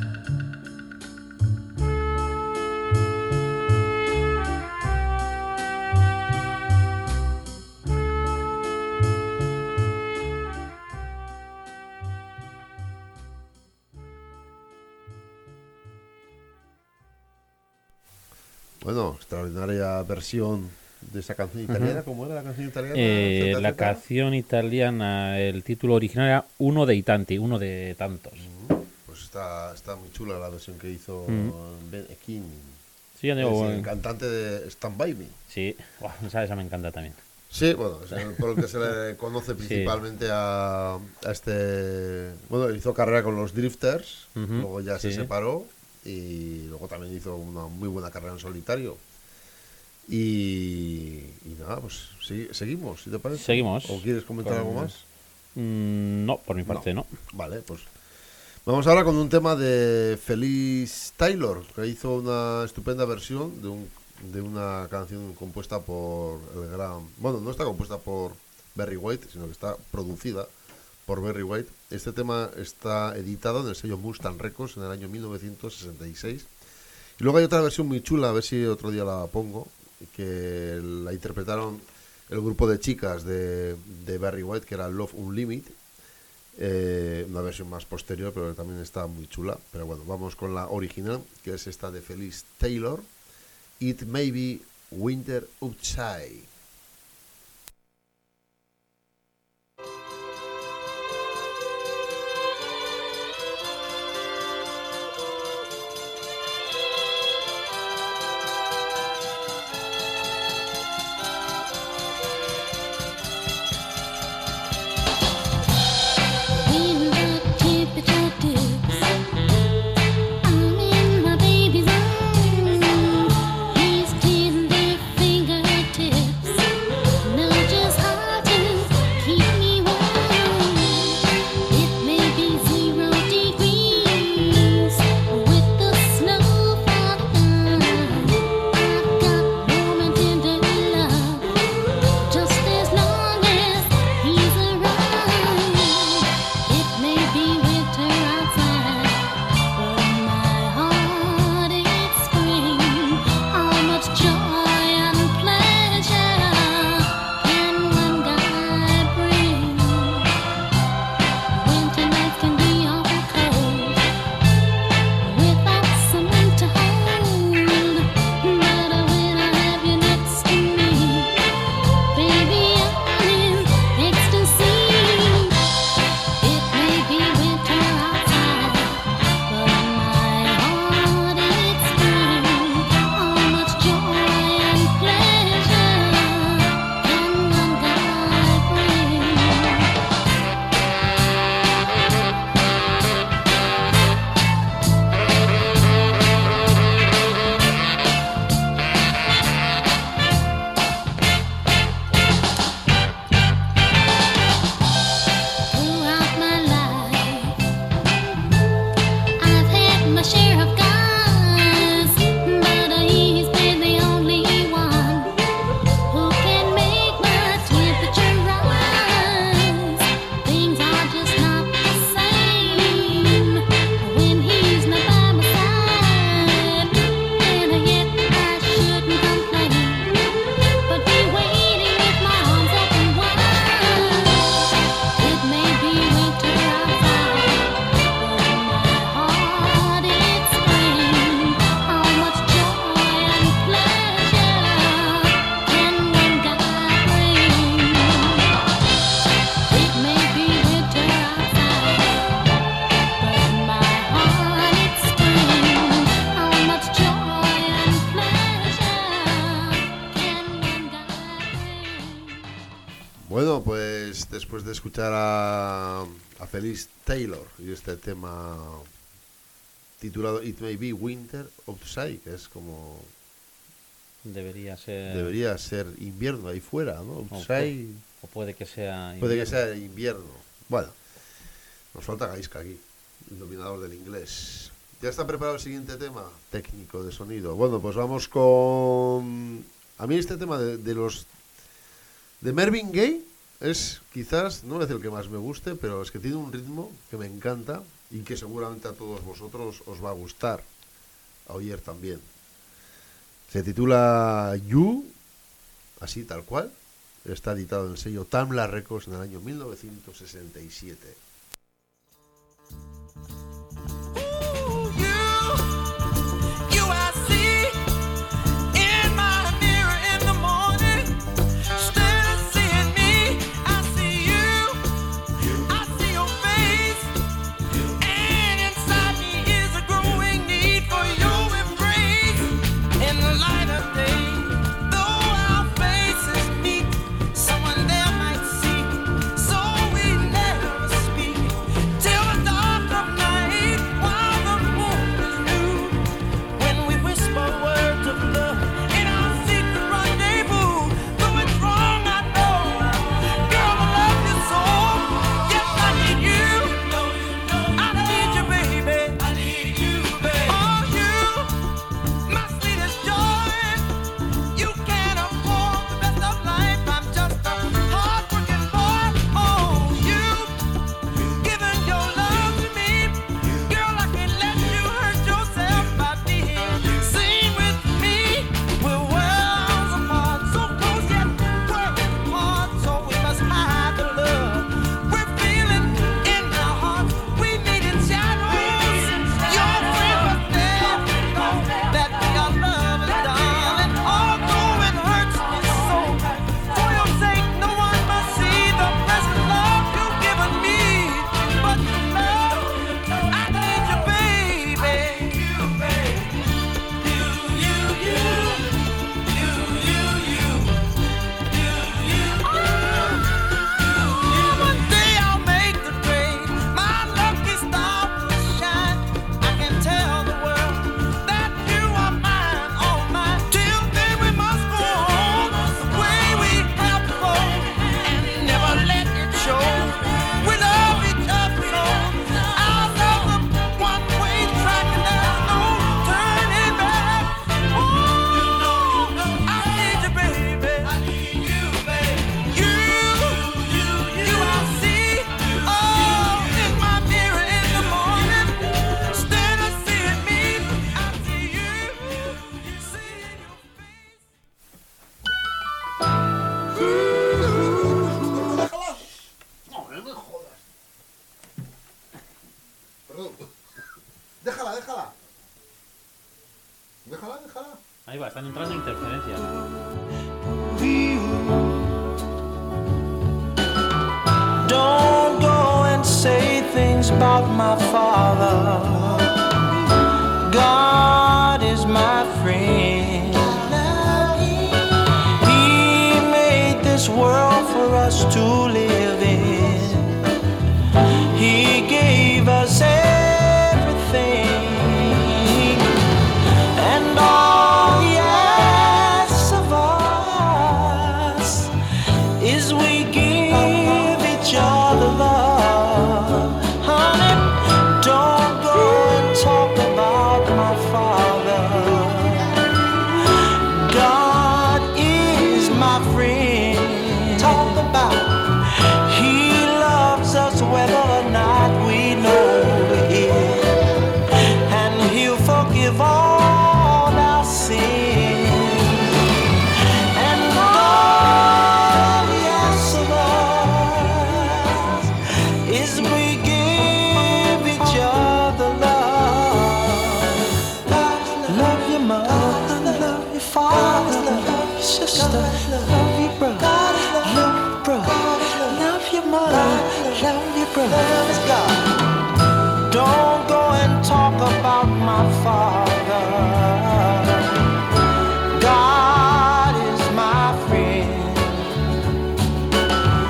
Bueno, extraordinaria versión de esa canción italiana. ¿Cómo era la canción italiana? La canción italiana, el título original era Uno dei Tanti, uno de tantos. Pues está muy chula la versión que hizo Ben Ekin. Sí, yo digo, el cantante de Stand By Me. Sí, esa me encanta también. Sí, bueno, es por lo que se le conoce principalmente a este... Bueno, hizo carrera con los Drifters, luego ya se separó y luego también hizo una muy buena carrera en solitario. Y nada, pues sí, seguimos, ¿sí te parece? Seguimos. ¿O quieres comentar algo más? No, por mi parte no. Vale, pues vamos ahora con un tema de Felice Taylor, que hizo una estupenda versión de una canción compuesta por el gran... Bueno, no está compuesta por Barry White, sino que está producida por Barry White. Este tema está editado en el sello Mustang Records en el año 1966. Y luego hay otra versión muy chula, a ver si otro día la pongo, que la interpretaron el grupo de chicas de Barry White, que era Love Unlimited. Una versión más posterior, pero también está muy chula. Pero bueno, vamos con la original, que es esta de Felice Taylor, It May Be Winter Outside. When the temperature dips, I'm in my baby's arms. His tender fingertips Bueno, pues después de escuchar a Feliz Taylor y este tema titulado It May Be Winter Outside, que es como Debería ser. debería ser invierno ahí fuera, ¿no? Outside O puede que sea. puede que invierno. sea invierno. Bueno, nos falta Gaisca aquí, el dominador del inglés. ¿Ya está preparado el siguiente tema? Técnico de sonido. Bueno, pues vamos con... A mí este tema de los... De Marvin Gaye es quizás, no es el que más me guste, pero es que tiene un ritmo que me encanta y que seguramente a todos vosotros os va a gustar. A oír también. Se titula You, así tal cual. Está editado en el sello Tamla Records en el año 1967. You I see in my mirror in the morning. Instead of seeing me, I see you. I see your face, and inside me is a growing need for your embrace. In the light of day, though our faces meet, someone there might see. So we never speak till the dark of night, while the moon is new. When we whisper words of love in our secret rendezvous, though it's wrong, I know. Girl, I love you so. Yes, I need you. I need you, baby. I need you, baby. Oh, you, my sweetest joy. You can't afford the best of life. I'm just a hard-working boy. Oh, you, giving your love to me. Girl, I can't let you hurt yourself by being seen with me. We're worlds apart, so close yet worlds apart. So we must hide the love we're feeling in our hearts. We meet in shadows. Your friend was there. Know that we are lovers, darling. Although it hurts me so, for your sake, no one must see the precious love you've given me. But love, I need you, baby. One day I'll make the grade. My lucky star will shine. I can tell the world that you are mine, all mine. Till then we must go on the way we have before, and never let it show. We love each other so. Our love a one-way track, and there's no turning back. Oh, I need you, baby. I need you, baby. You I see, oh, in my mirror in the morning. Instead of seeing me, I see you. Seeing your face. No me jodas. Perdón. Déjala. Déjala. Ahí va, están entrando interferencias. Don't go and say things about my father. God is my friend. He made this world for us to live in. He gave us everything, and all he asks of us is we give each other love. Honey, don't go and talk about my father. God is my friend. Talk about he loves us whether or not we know it, and he'll forgive all our sins. And all he asks of us is we give each other love. Love your mother, love your father, love your sister, love your brother, love your brother, love your mother, love your brother. Don't go and talk about my father. God is my friend.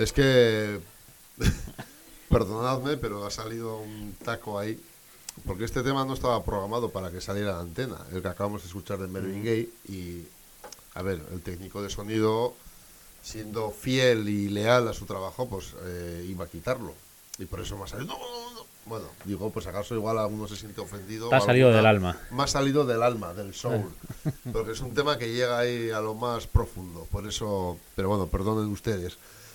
Es que, perdonadme, pero ha salido un taco ahí, porque este tema no estaba programado para que saliera en antena, el que acabamos de escuchar de Marvin Gaye, y, a ver, el técnico de sonido, siendo fiel y leal a su trabajo, pues iba a quitarlo, y por eso me ha salido, no. Bueno, digo, pues acaso igual alguno se siente ofendido. Te ha salido del alma. Me ha salido del alma, del soul, porque es un tema que llega ahí a lo más profundo, por eso, pero bueno, perdonen ustedes.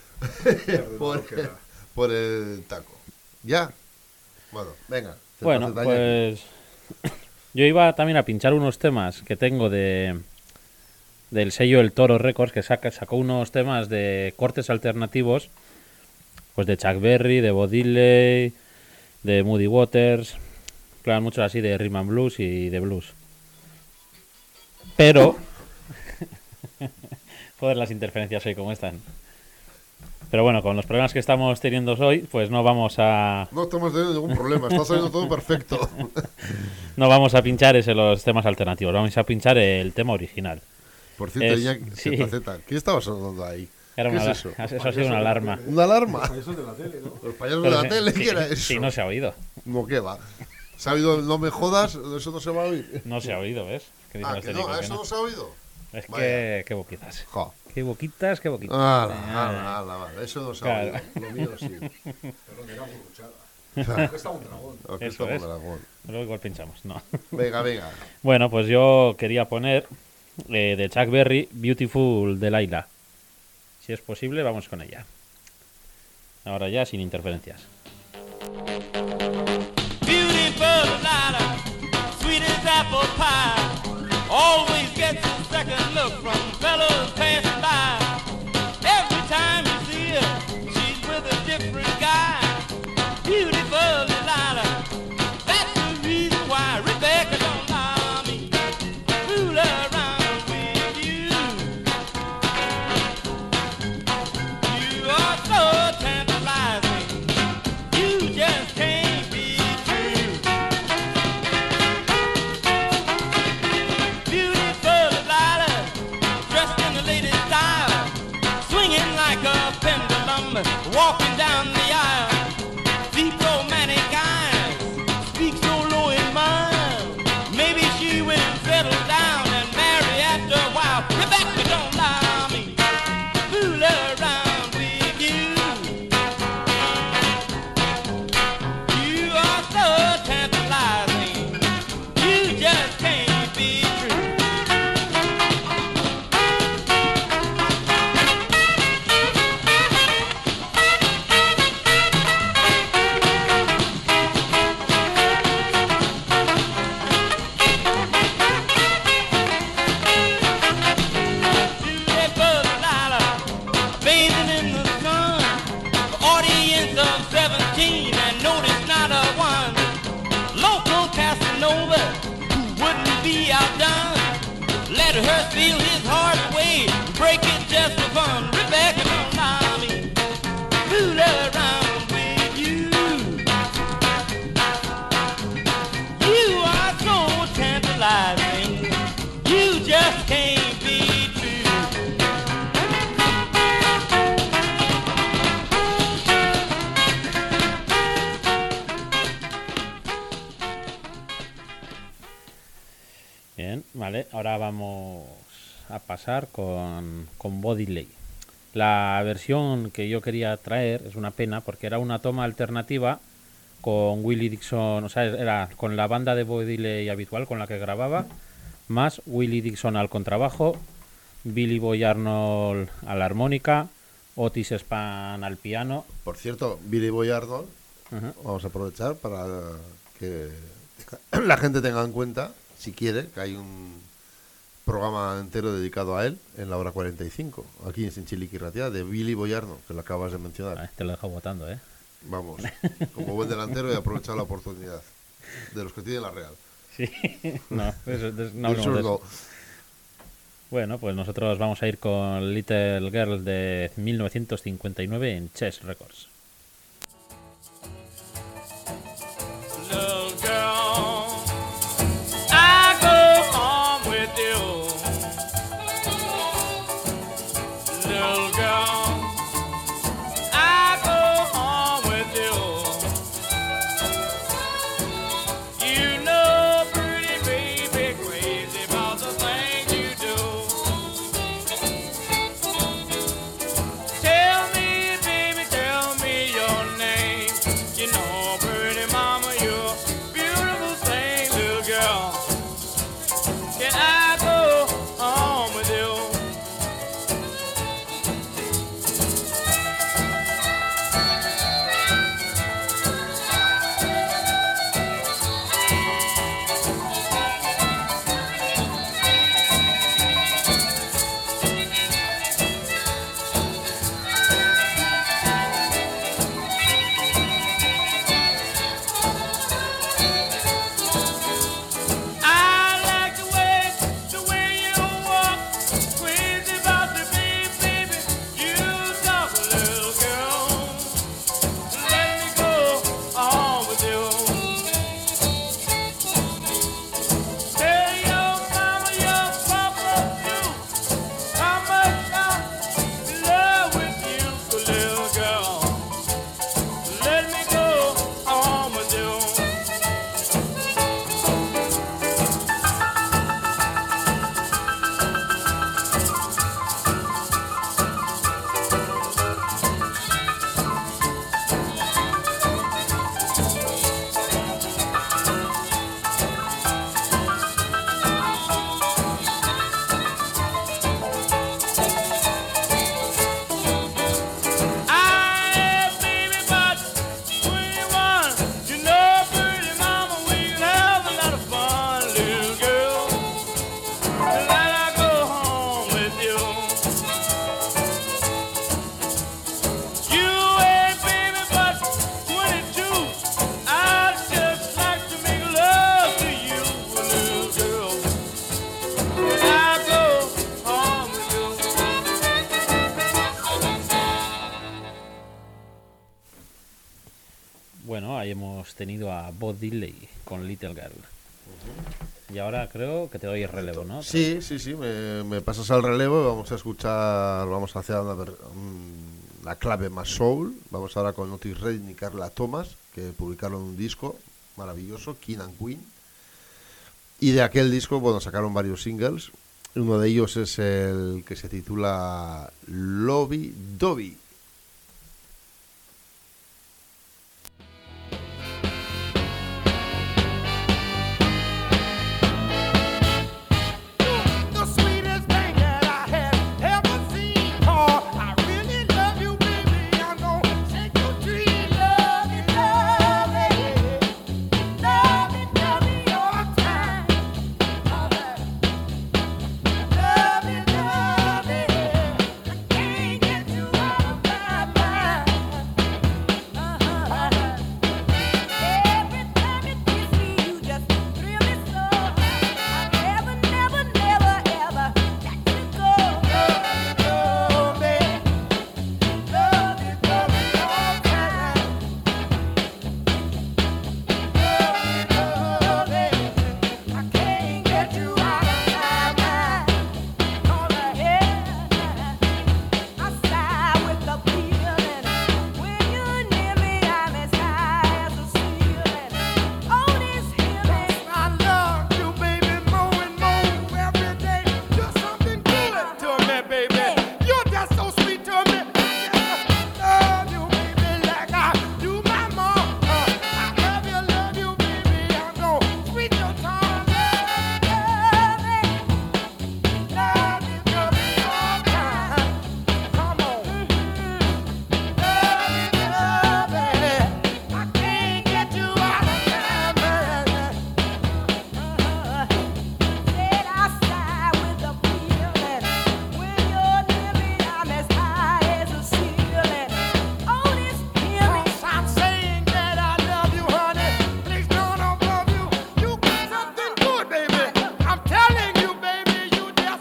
por el taco. ¿Ya? Bueno, venga. Bueno, pues yo iba también a pinchar unos temas que tengo del sello El Toro Records, que sacó unos temas de cortes alternativos, pues de Chuck Berry, de Bo Diddley, de Muddy Waters, claro, muchos así de rhythm and blues y de blues. Pero joder, las interferencias hoy como están. Pero bueno, con los problemas que estamos teniendo hoy, pues no vamos a... No estamos teniendo ningún problema, está saliendo todo perfecto. No vamos a pinchar los temas alternativos, vamos a pinchar el tema original. Por cierto, sí. ¿Qué estaba sonando ahí? Era ¿Qué una, es eso? Eso ha sido una alarma. ¿Una alarma? Los payasos de la tele, ¿no? Los payasos Pero de la tele, sí, ¿qué era eso? Sí, no se ha oído. No, ¿qué va? ¿Se ha oído el no me jodas? ¿Eso no se va a oír? No se ha oído, ¿ves? Que dicen los ¿que no? técnicos que ¿Eso no. no se ha oído? Es Vaya. que... Qué boquitas. Jo. Qué boquitas, qué boquitas. Vale. Eso no se ha Claro. oído. Lo mío sí. Perdón, era burruchada. Aquí está un dragón. Aquí Eso estamos es. dragón. Luego igual pinchamos, no. Venga. Bueno, pues yo quería poner de Chuck Berry, Beautiful Delilah. Si es posible, vamos con ella. Ahora ya sin interferencias. Beautiful Delilah, sweet as apple pie, always gets a second look from fellows passing by. Every time you see her, she's with a different guy. Beautiful Delilah, that's the reason why Rebecca don't allow me to fool around with you. You are so tantalizing, you just can't be true. Beautiful Delilah, dressed in the latest style, swinging like a pendulum, walking down the aisle. Deep romantic eyes, speak so low and mild. Maybe she will settle down and marry after a while. Rebecca don't allow me to fool around with you. You are so tantalizing, you just can't be true. Beautiful Delilah, bathing in the sun, the audience of 17 and notice not a one. Local Casanova who wouldn't be outdone, let her steal his heart away, break it just for fun. Rebecca don't allow me to fool around with you. You are so tantalizing, you just can't be true. Bien, vale. Ahora vamos a pasar con Bo Diddley. La versión que yo quería traer es una pena porque era una toma alternativa con Willie Dixon, o sea, era con la banda de Bo Diddley habitual con la que grababa, más Willie Dixon al contrabajo, Billy Boy Arnold a la armónica, Otis Spann al piano. Por cierto, Billy Boy Arnold, Ujú. vamos a aprovechar para que la gente tenga en cuenta, si quiere, que hay un programa entero dedicado a él en la hora 45, aquí en Sinchiliqui Ratia, de Billy Boy Arnold, que lo acabas de mencionar. Te lo dejo votando, ¿eh? Vamos, como buen delantero he aprovechado la oportunidad de los que tienen la Real. Sí, no, no Del hablemos de zurdo. eso. Bueno, pues nosotros vamos a ir con Little Girl de 1959 en Chess Records. Little girl, I go home with you. Little girl, tenido a Bo Diddley con Little Girl. Y ahora creo que te doy el relevo, ¿no? Sí, me pasas al relevo y vamos a escuchar, vamos a hacer la clave más soul. Vamos ahora con Otis Redding y Carla Thomas, que publicaron un disco maravilloso, King and Queen. Y de aquel disco, bueno, sacaron varios singles. Uno de ellos es el que se titula Lobby Dobby. The sweetest thing that I have ever seen. Oh, I really love you, baby. I'm gonna shake your tree. Love you, love it. Love it, love it all the time. All right. Love it, love it. I can't get you out of my mind. Every time you kiss me, you just thrill me so. I never, never, never, ever let you go. Love it, love it, love it all the time. Love it, I can't get you out of my mind. All right, yeah. I sigh with the feeling. When you're near me, I'm as high as the ceiling. Oh, this feeling. I love you, baby, more and more every day. You're something good to me, baby. You're just so sweet to me. I love you, baby, like I do my mom. I love you, baby. I'm gonna sweet your tongue. Love it, love it, love it all the time. Come on. Love it, I can't get you out of my mind. Said I sigh with the feeling. When you're near me, I'm as high as the ceiling. Oh, this feeling. I'm saying that I love you, honey. Please don't above you. You got something good, baby. I'm telling you, baby, you just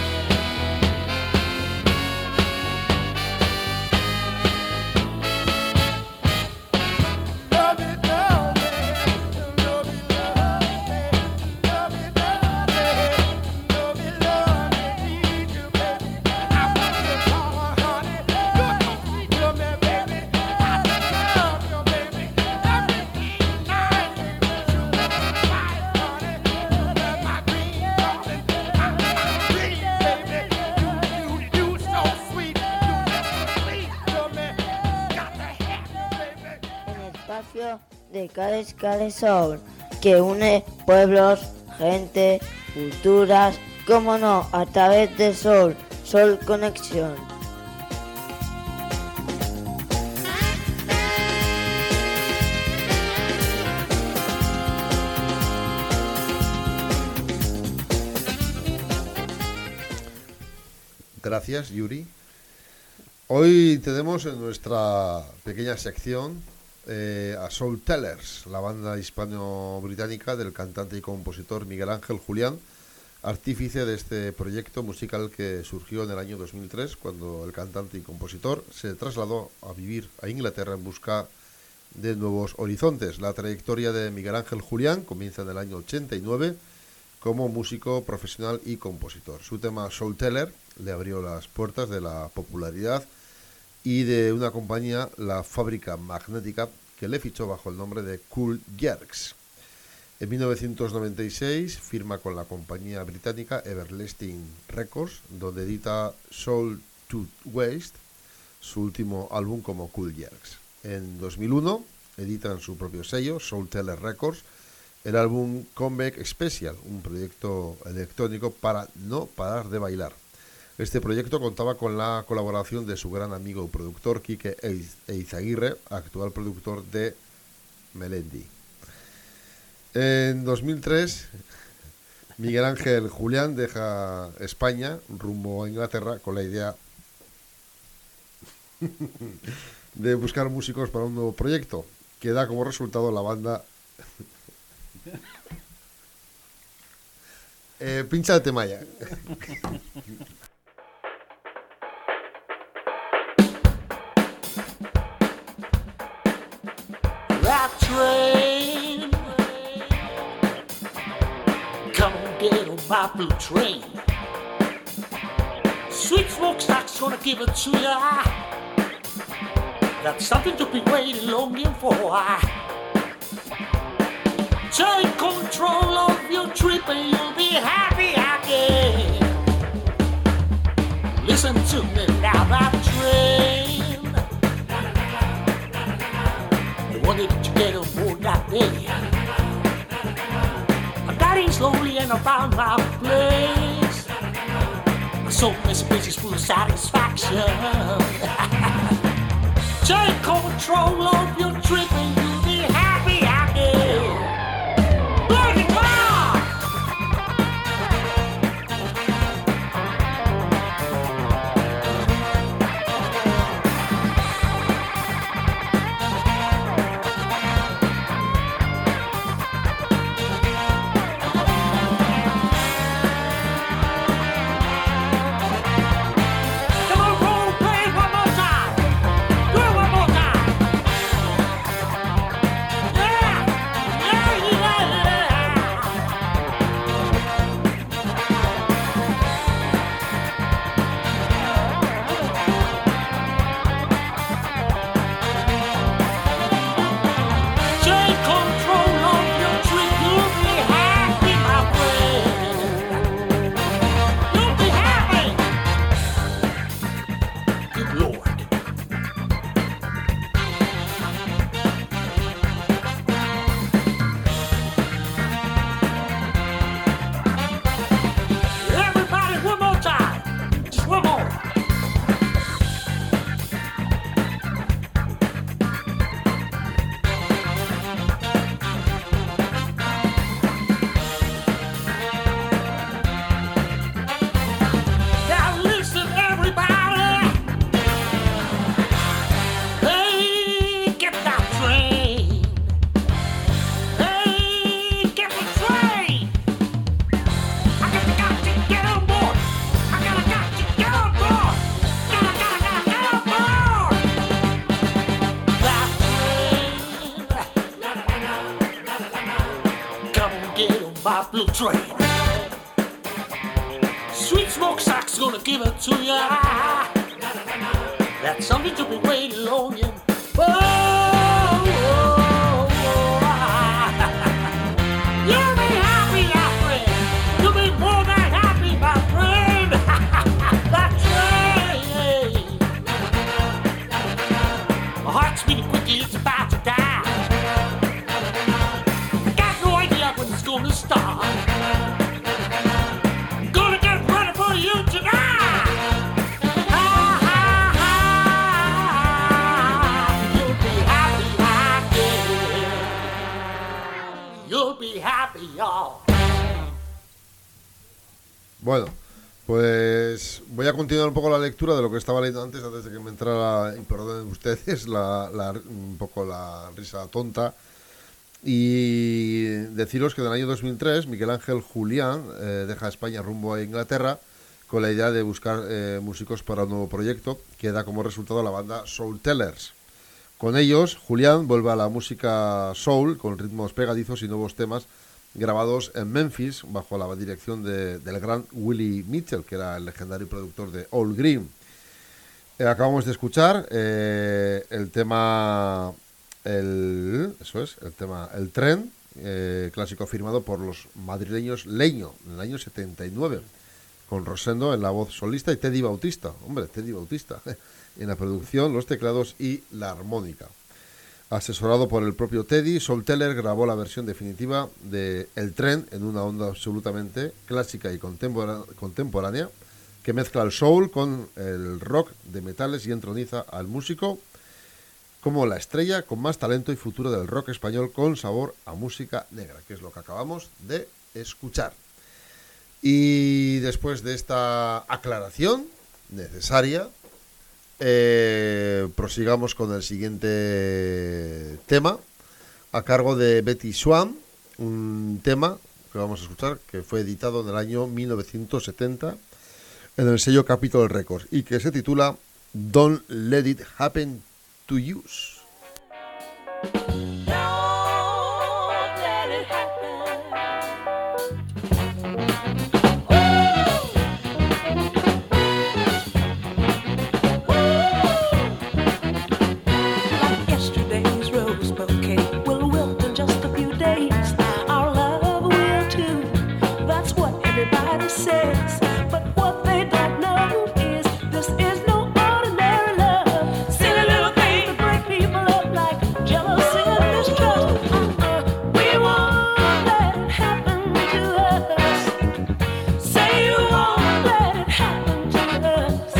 love it, love it, love it, love it, love it, love it, love it, need you, baby. I want you, honey. You're so sweet to me, baby. I love you, baby. Every night, baby, you right, honey. You're my dream, darling. My dream, baby. You so sweet, you so sweet to me. Got to have you, baby. Un espacio de Cales Cales Soul que une pueblos, gente, culturas, cómo no, a través de Soul, Soul Conexión. Gracias, Yuri. Hoy tenemos en nuestra pequeña sección a Soul Tellers, la banda hispano-británica del cantante y compositor Miguel Ángel Julián, artífice de este proyecto musical que surgió en el año 2003, cuando el cantante y compositor se trasladó a vivir a Inglaterra en busca de nuevos horizontes. La trayectoria de Miguel Ángel Julián comienza en el año 89 como músico profesional y compositor. Su tema Soul Teller le abrió las puertas de la popularidad y de una compañía, la Fábrica Magnética, que le fichó bajo el nombre de Cool Jerks. En 1996 firma con la compañía británica Everlasting Records, donde edita Soul to Waste, su último álbum como Cool Jerks. En 2001 editan su propio sello, Soul Teller Records, el álbum Comeback Special, un proyecto electrónico para no parar de bailar. Este proyecto contaba con la colaboración de su gran amigo y productor Quique Eizaguirre, actual productor de Melendi. En 2003, Miguel Ángel Julián deja España rumbo a Inglaterra con la idea de buscar músicos para un nuevo proyecto, que da como resultado la banda... pincha el tema ya. That train get on my blue train. Sweet smokestack's gonna give it to ya. That's something to be waiting, longing for. Take control of your trip and you'll be happy again. Listen to me now, that train. The one that you get on board that day. I'm riding slowly and I found my place. So many places full of satisfaction. Take control of your trip and you'll be happy again. Burn it up! Come on, roll, play it one more time. Do it one more time. Yeah, yeah, yeah. Take control of your trip, you'll be happy, my friend. You'll be happy. Good Lord. Everybody, one more time. Just one more. Now listen, everybody. Hey, get that train. Hey, get the train. I got to get on board. I got to get on board. Gotta get on board. That train. Come on, get on my blue train. Sweet smokesack's gonna give it to ya. That's something to be waiting, longing for. You'll be happy, my friend. You'll be more than happy, my friend. That train. My heart's beating quickly, it's about to die. Got no idea when it's gonna start. Gonna get ready for you tonight. You'll be happy again. You'll be happy, y'all. Bueno, pues voy a continuar un poco la lectura de lo que estaba leyendo antes de que me entrara, y perdonen ustedes, un poco la risa tonta. Y deciros que en el año 2003 Miguel Ángel Julián deja España rumbo a Inglaterra con la idea de buscar músicos para un nuevo proyecto que da como resultado la banda Soul Tellers. Con ellos, Julián vuelve a la música soul con ritmos pegadizos y nuevos temas grabados en Memphis bajo la dirección del gran Willie Mitchell, que era el legendario productor de All Green. Acabamos de escuchar el tema El Tren, clásico firmado por los madrileños Leño en el año 79, con Rosendo en la voz solista y Teddy Bautista, en la producción, los teclados y la armónica. Asesorado por el propio Teddy, Soul Teller grabó la versión definitiva de El Tren en una onda absolutamente clásica y contemporánea que mezcla el soul con el rock de metales y entroniza al músico como la estrella con más talento y futuro del rock español con sabor a música negra, que es lo que acabamos de escuchar. Y después de esta aclaración necesaria, prosigamos con el siguiente tema, a cargo de Betty Swan, un tema que vamos a escuchar que fue editado en el año 1970 en el sello Capitol Records y que se titula Don't Let It Happen to Use. Don't let it happen. everybody says. But what they don't know is this is no ordinary love. Silly little things that break people up like jealousy and mistrust. We won't let it happen to us. Say you won't let it happen to us.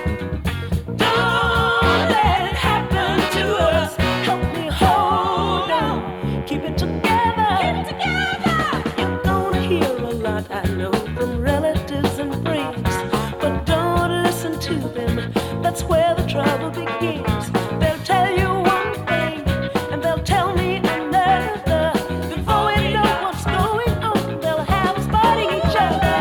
Don't let it happen to us. Help me hold on, keep it together. Keep it together. You're gonna hear a lot, I know, from relatives and friends, but don't listen to them. That's where the trouble begins. They'll tell you one thing and they'll tell me another. Before we know what's going on, they'll have us fighting each other.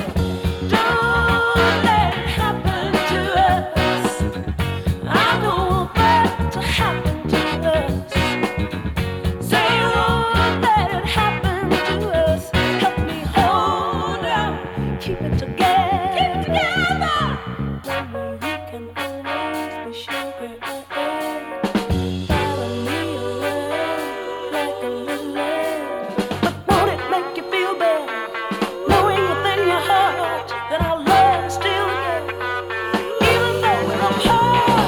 Don't let it happen to us. I don't want that to happen to us. Say you won't let it happen to us. Help me hold on, keep it together. Keep it together. One way you can always be sure where I am. Follow me around like a little lamb. But won't it make you feel better, knowing within your heart that our love is still there, even though we're apart?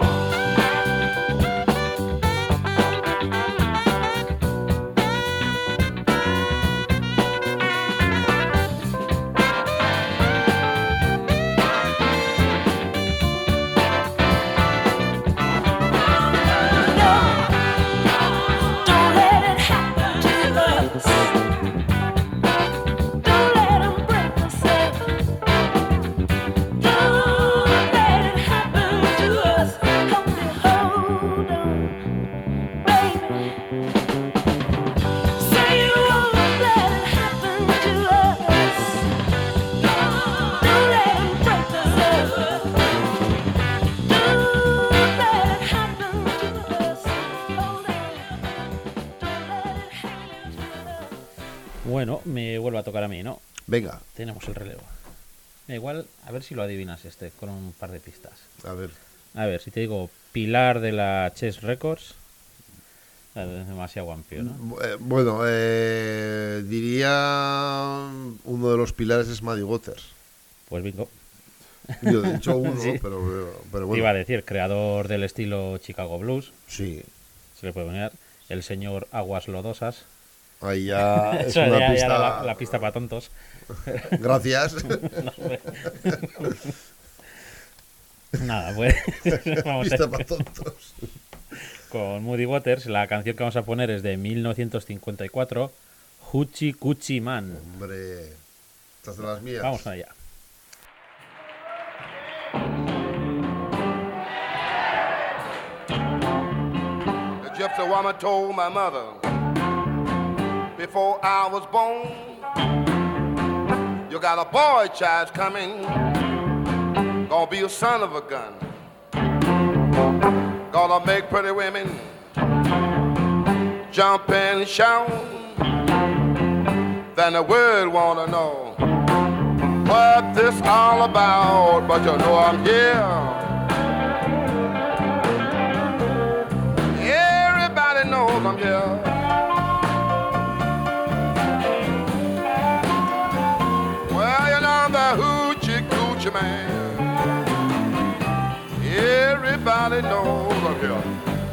Don't let it happen to us. Don't let 'em break us up. Don't let it happen to us. Help me hold on, baby. Say you won't let it happen to us. Don't let 'em break us up. Don't let it happen to us. Hold on. Don't let it happen to us. Bueno, me vuelve a tocar a mí, ¿no? Venga, Tenemos el relevo. Igual, a ver si lo adivinas con un par de pistas. a ver. A ver, si te digo Pilar de la Chess Records, es demasiado amplio, ¿no? Bueno, diría uno de los pilares es Muddy Waters. Pues bingo. Yo he dicho uno, Sí. pero bueno. Iba a decir, creador del estilo Chicago Blues, Sí, se le puede poner, el señor Aguas Lodosas. ahí ya es Eso una ya pista. era la pista para tontos. Gracias. Nada, pues vamos Pista a para tontos. con Muddy Waters. La canción que vamos a poner es de 1954, Hoochie Coochie Man. Hombre, estas de las mías. Vamos allá. The gypsy woman told my mother before I was born, you got a boy child coming, gonna be a son of a gun, gonna make pretty women jump and shout. Then the world wanna know what this all about, but you know I'm here. Everybody knows I'm here. Well, you know I'm the hoochie coochie man. Everybody knows I'm here.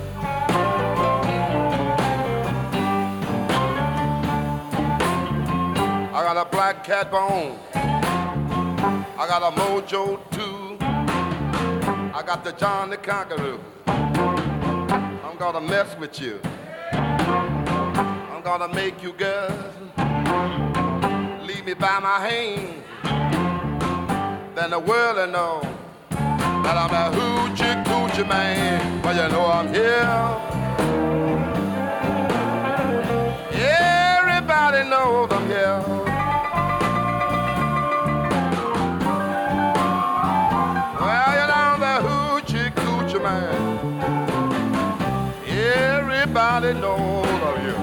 I got a black cat bone. I got a mojo too. I got the John the Conqueror. I'm gonna mess with you. I'm gonna make you girls leave me by my hand. Then the world will know that I'm a hoochie coochie man. Well, you know I'm here. Everybody knows I'm here. Well, you know I'm the hoochie coochie man. Everybody knows I'm here.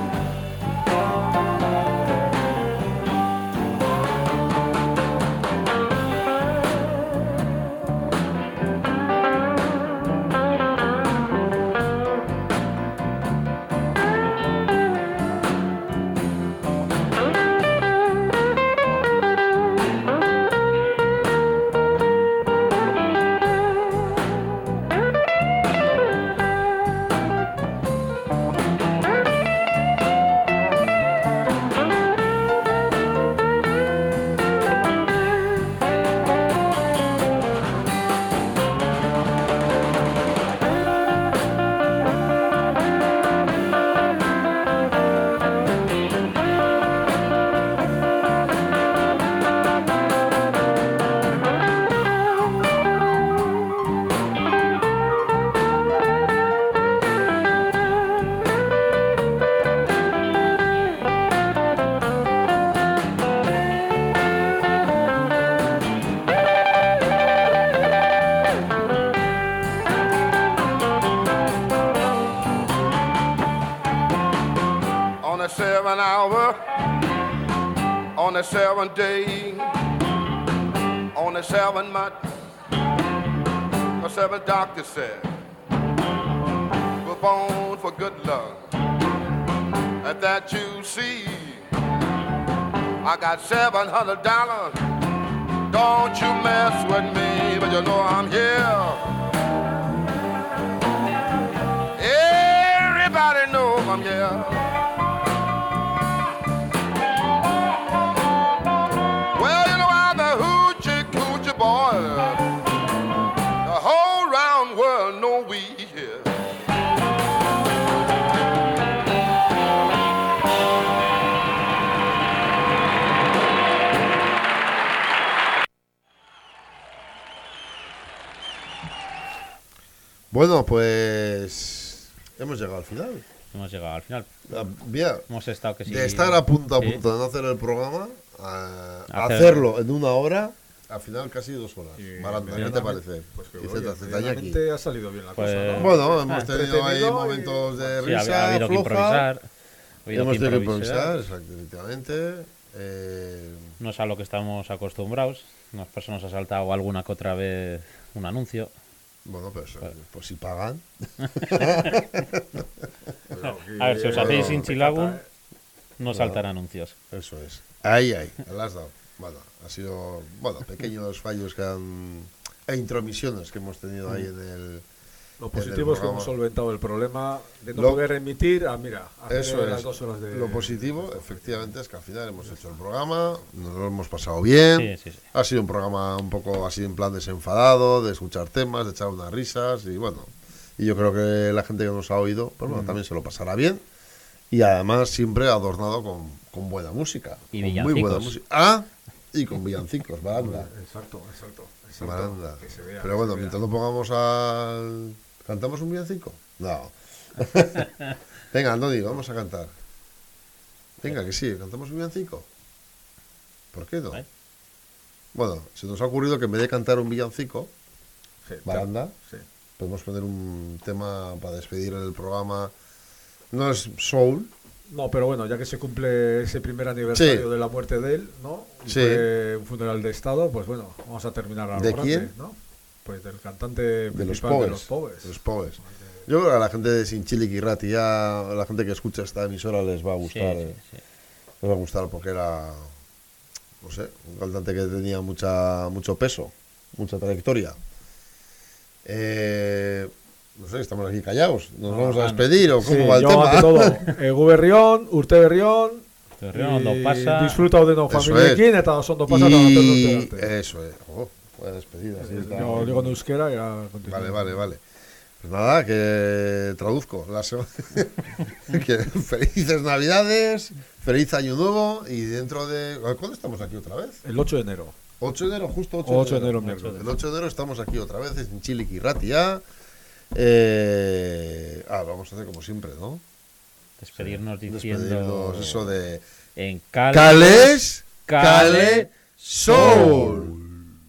the seventh day, on the seventh month, the seventh doctor said, we're born for good luck. And that you see, I got $700. Don't you mess with me, but you know I'm here. Everybody knows I'm here. Well, you know I'm the hoochie coochie boy. The whole round world know we here. Bueno, pues hemos llegado al final. Hemos llegado al final. Bien. Hemos estado que sí. De estar a punto Sí. de no hacer el programa a Hacer- hacerlo en una hora, al final casi 2 horas. Y Maranda, ¿qué te medianamente- parece? Pues que, Y oye, Z, aquí. medianamente ha salido bien la Pues- cosa, ¿no? Bueno, hemos tenido ahí entretenido y- momentos de Sí, ha risa, habido que floja. improvisar. Ha habido Hemos que tenido que improvisar. improvisar, efectivamente. No es a lo que estamos acostumbrados. Unas personas ha saltado alguna que otra vez un anuncio. Bueno, pues si pagan. A ver, si os hacéis Inchilagun, no Bueno. saltan anuncios. Eso es. Ahí, la has dado. Bueno, ha sido, pequeños fallos e intromisiones que hemos tenido ahí en el. Lo en positivo el es que hemos programa. solventado el problema de no Lo- poder emitir hacer Eso las es. 2 horas de... Lo positivo, efectivamente, es que al final hemos hecho el programa, nos lo hemos pasado bien. Sí, sí, sí. Ha sido un programa un poco así en plan desenfadado, de escuchar temas, de echar unas risas y bueno. Y yo creo que la gente que nos ha oído, pues bueno, también se lo pasará bien. Y además siempre adornado con buena música. Y con muy buena villancicos. música. Ah, y con villancicos, Baranda. Exacto. Baranda. Que se vea, Pero que bueno, se mientras no pongamos al... ¿Cantamos un villancico? No. Venga, Andoni, vamos a cantar. Venga, que sí, cantamos un villancico. ¿Por qué no? Bueno, se nos ha ocurrido que en vez de cantar un villancico, Sí, Baranda, sí. podemos poner un tema para despedir el programa. No es soul. No, pero bueno, ya que se cumple ese primer aniversario Sí. de la muerte de él, ¿no? Y Sí. fue un funeral de estado, pues bueno, vamos a terminar a lo ¿De grande, quién? ¿no? Pues del cantante De los principal Pobres. de los Pobres. De los Pobres. Yo creo que a la gente de Sinchili Kirrati, ya a la gente que escucha esta emisora les va a gustar. Sí. Les va a gustar porque era, no sé, un cantante que tenía mucho peso, mucha trayectoria. No sé, estamos aquí callados. ¿Nos vamos a despedir o cómo Sí, va el yo tema? ante todo, Gu Berrión, Urte Berrión, Berrión, ondo pasa. disfruta de no Eso familiekin, es. eta oso ondo pasa eta naten Y dute arte. eso es. Buena despedida. sí, está. Yo digo en euskera y ya continúo. Vale. Pues nada, que traduzco. Que felices Navidades, feliz Año Nuevo y dentro de... ¿Cuándo estamos aquí otra vez? El 8 de enero. 8 de enero, justo 8 8 de enero, miércoles. El 8 de enero estamos aquí otra vez en Chile Kirratia. Vamos a hacer como siempre, ¿no? Despedirnos diciendo. Despedirnos eso de... En Cales, Cale, Soul.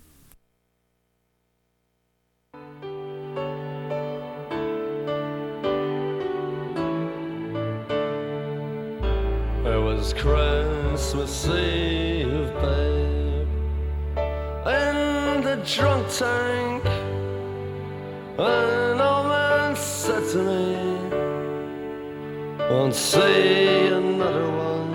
It was Christmas Eve, babe, in the drunk tank. An old man said to me, won't see another one.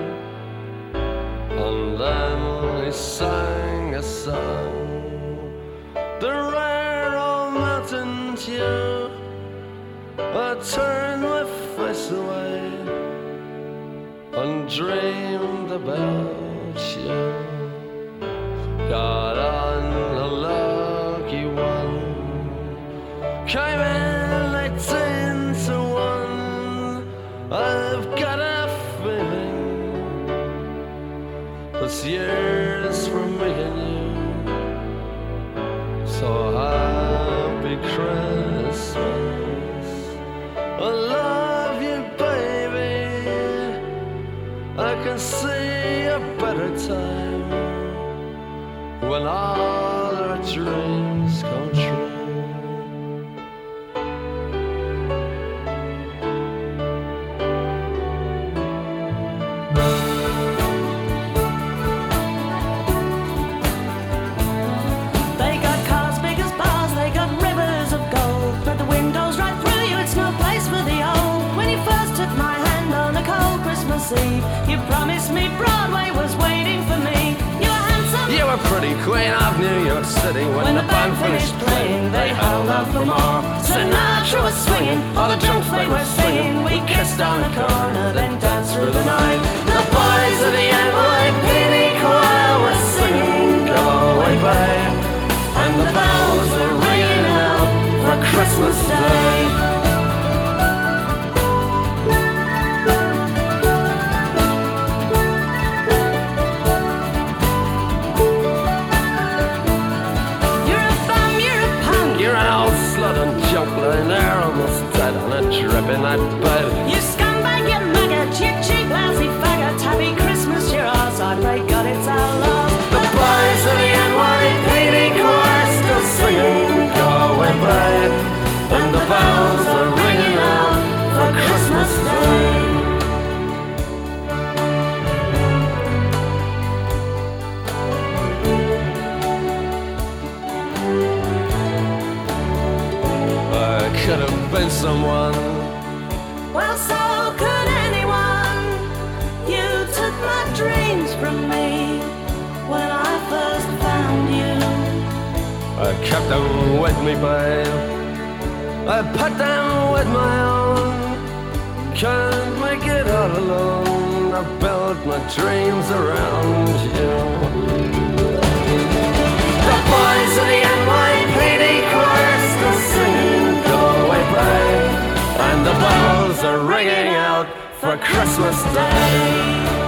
And then he sang a song, the rare old mountain dew. I turned my face away and dreamed about you. Got on a lucky one, came in 18 to 1. I've got a feeling this year's for me and you. So happy Christmas, I love you, baby. I can see a better time when all our dreams come true. pretty queen of New York City. When the band finished playing, they held out for more. Sinatra was swinging, all the drunks they were singing. We kissed on the corner, then danced through the night. The boys of the NYPD choir were singing Go Away Babe, and the bells were ringing out for Christmas Day. Lying there almost dead on a dripping that bed. You scumbag, you maggot, you cheap lousy faggot. Happy Christmas, you're ours, I pray God it's our love. The boys of the NYPD choir still singing Go Away Babe, and the bells are ringing out for Christmas Day. Could have been someone. Well, so could anyone. You took my dreams from me when I first found you. I kept them with me, babe. I put them with my own. Can't make it all alone. I built my dreams around you. The boys of the NYPD choir still singing Go Away Babe, and the bells are ringing out for Christmas Day.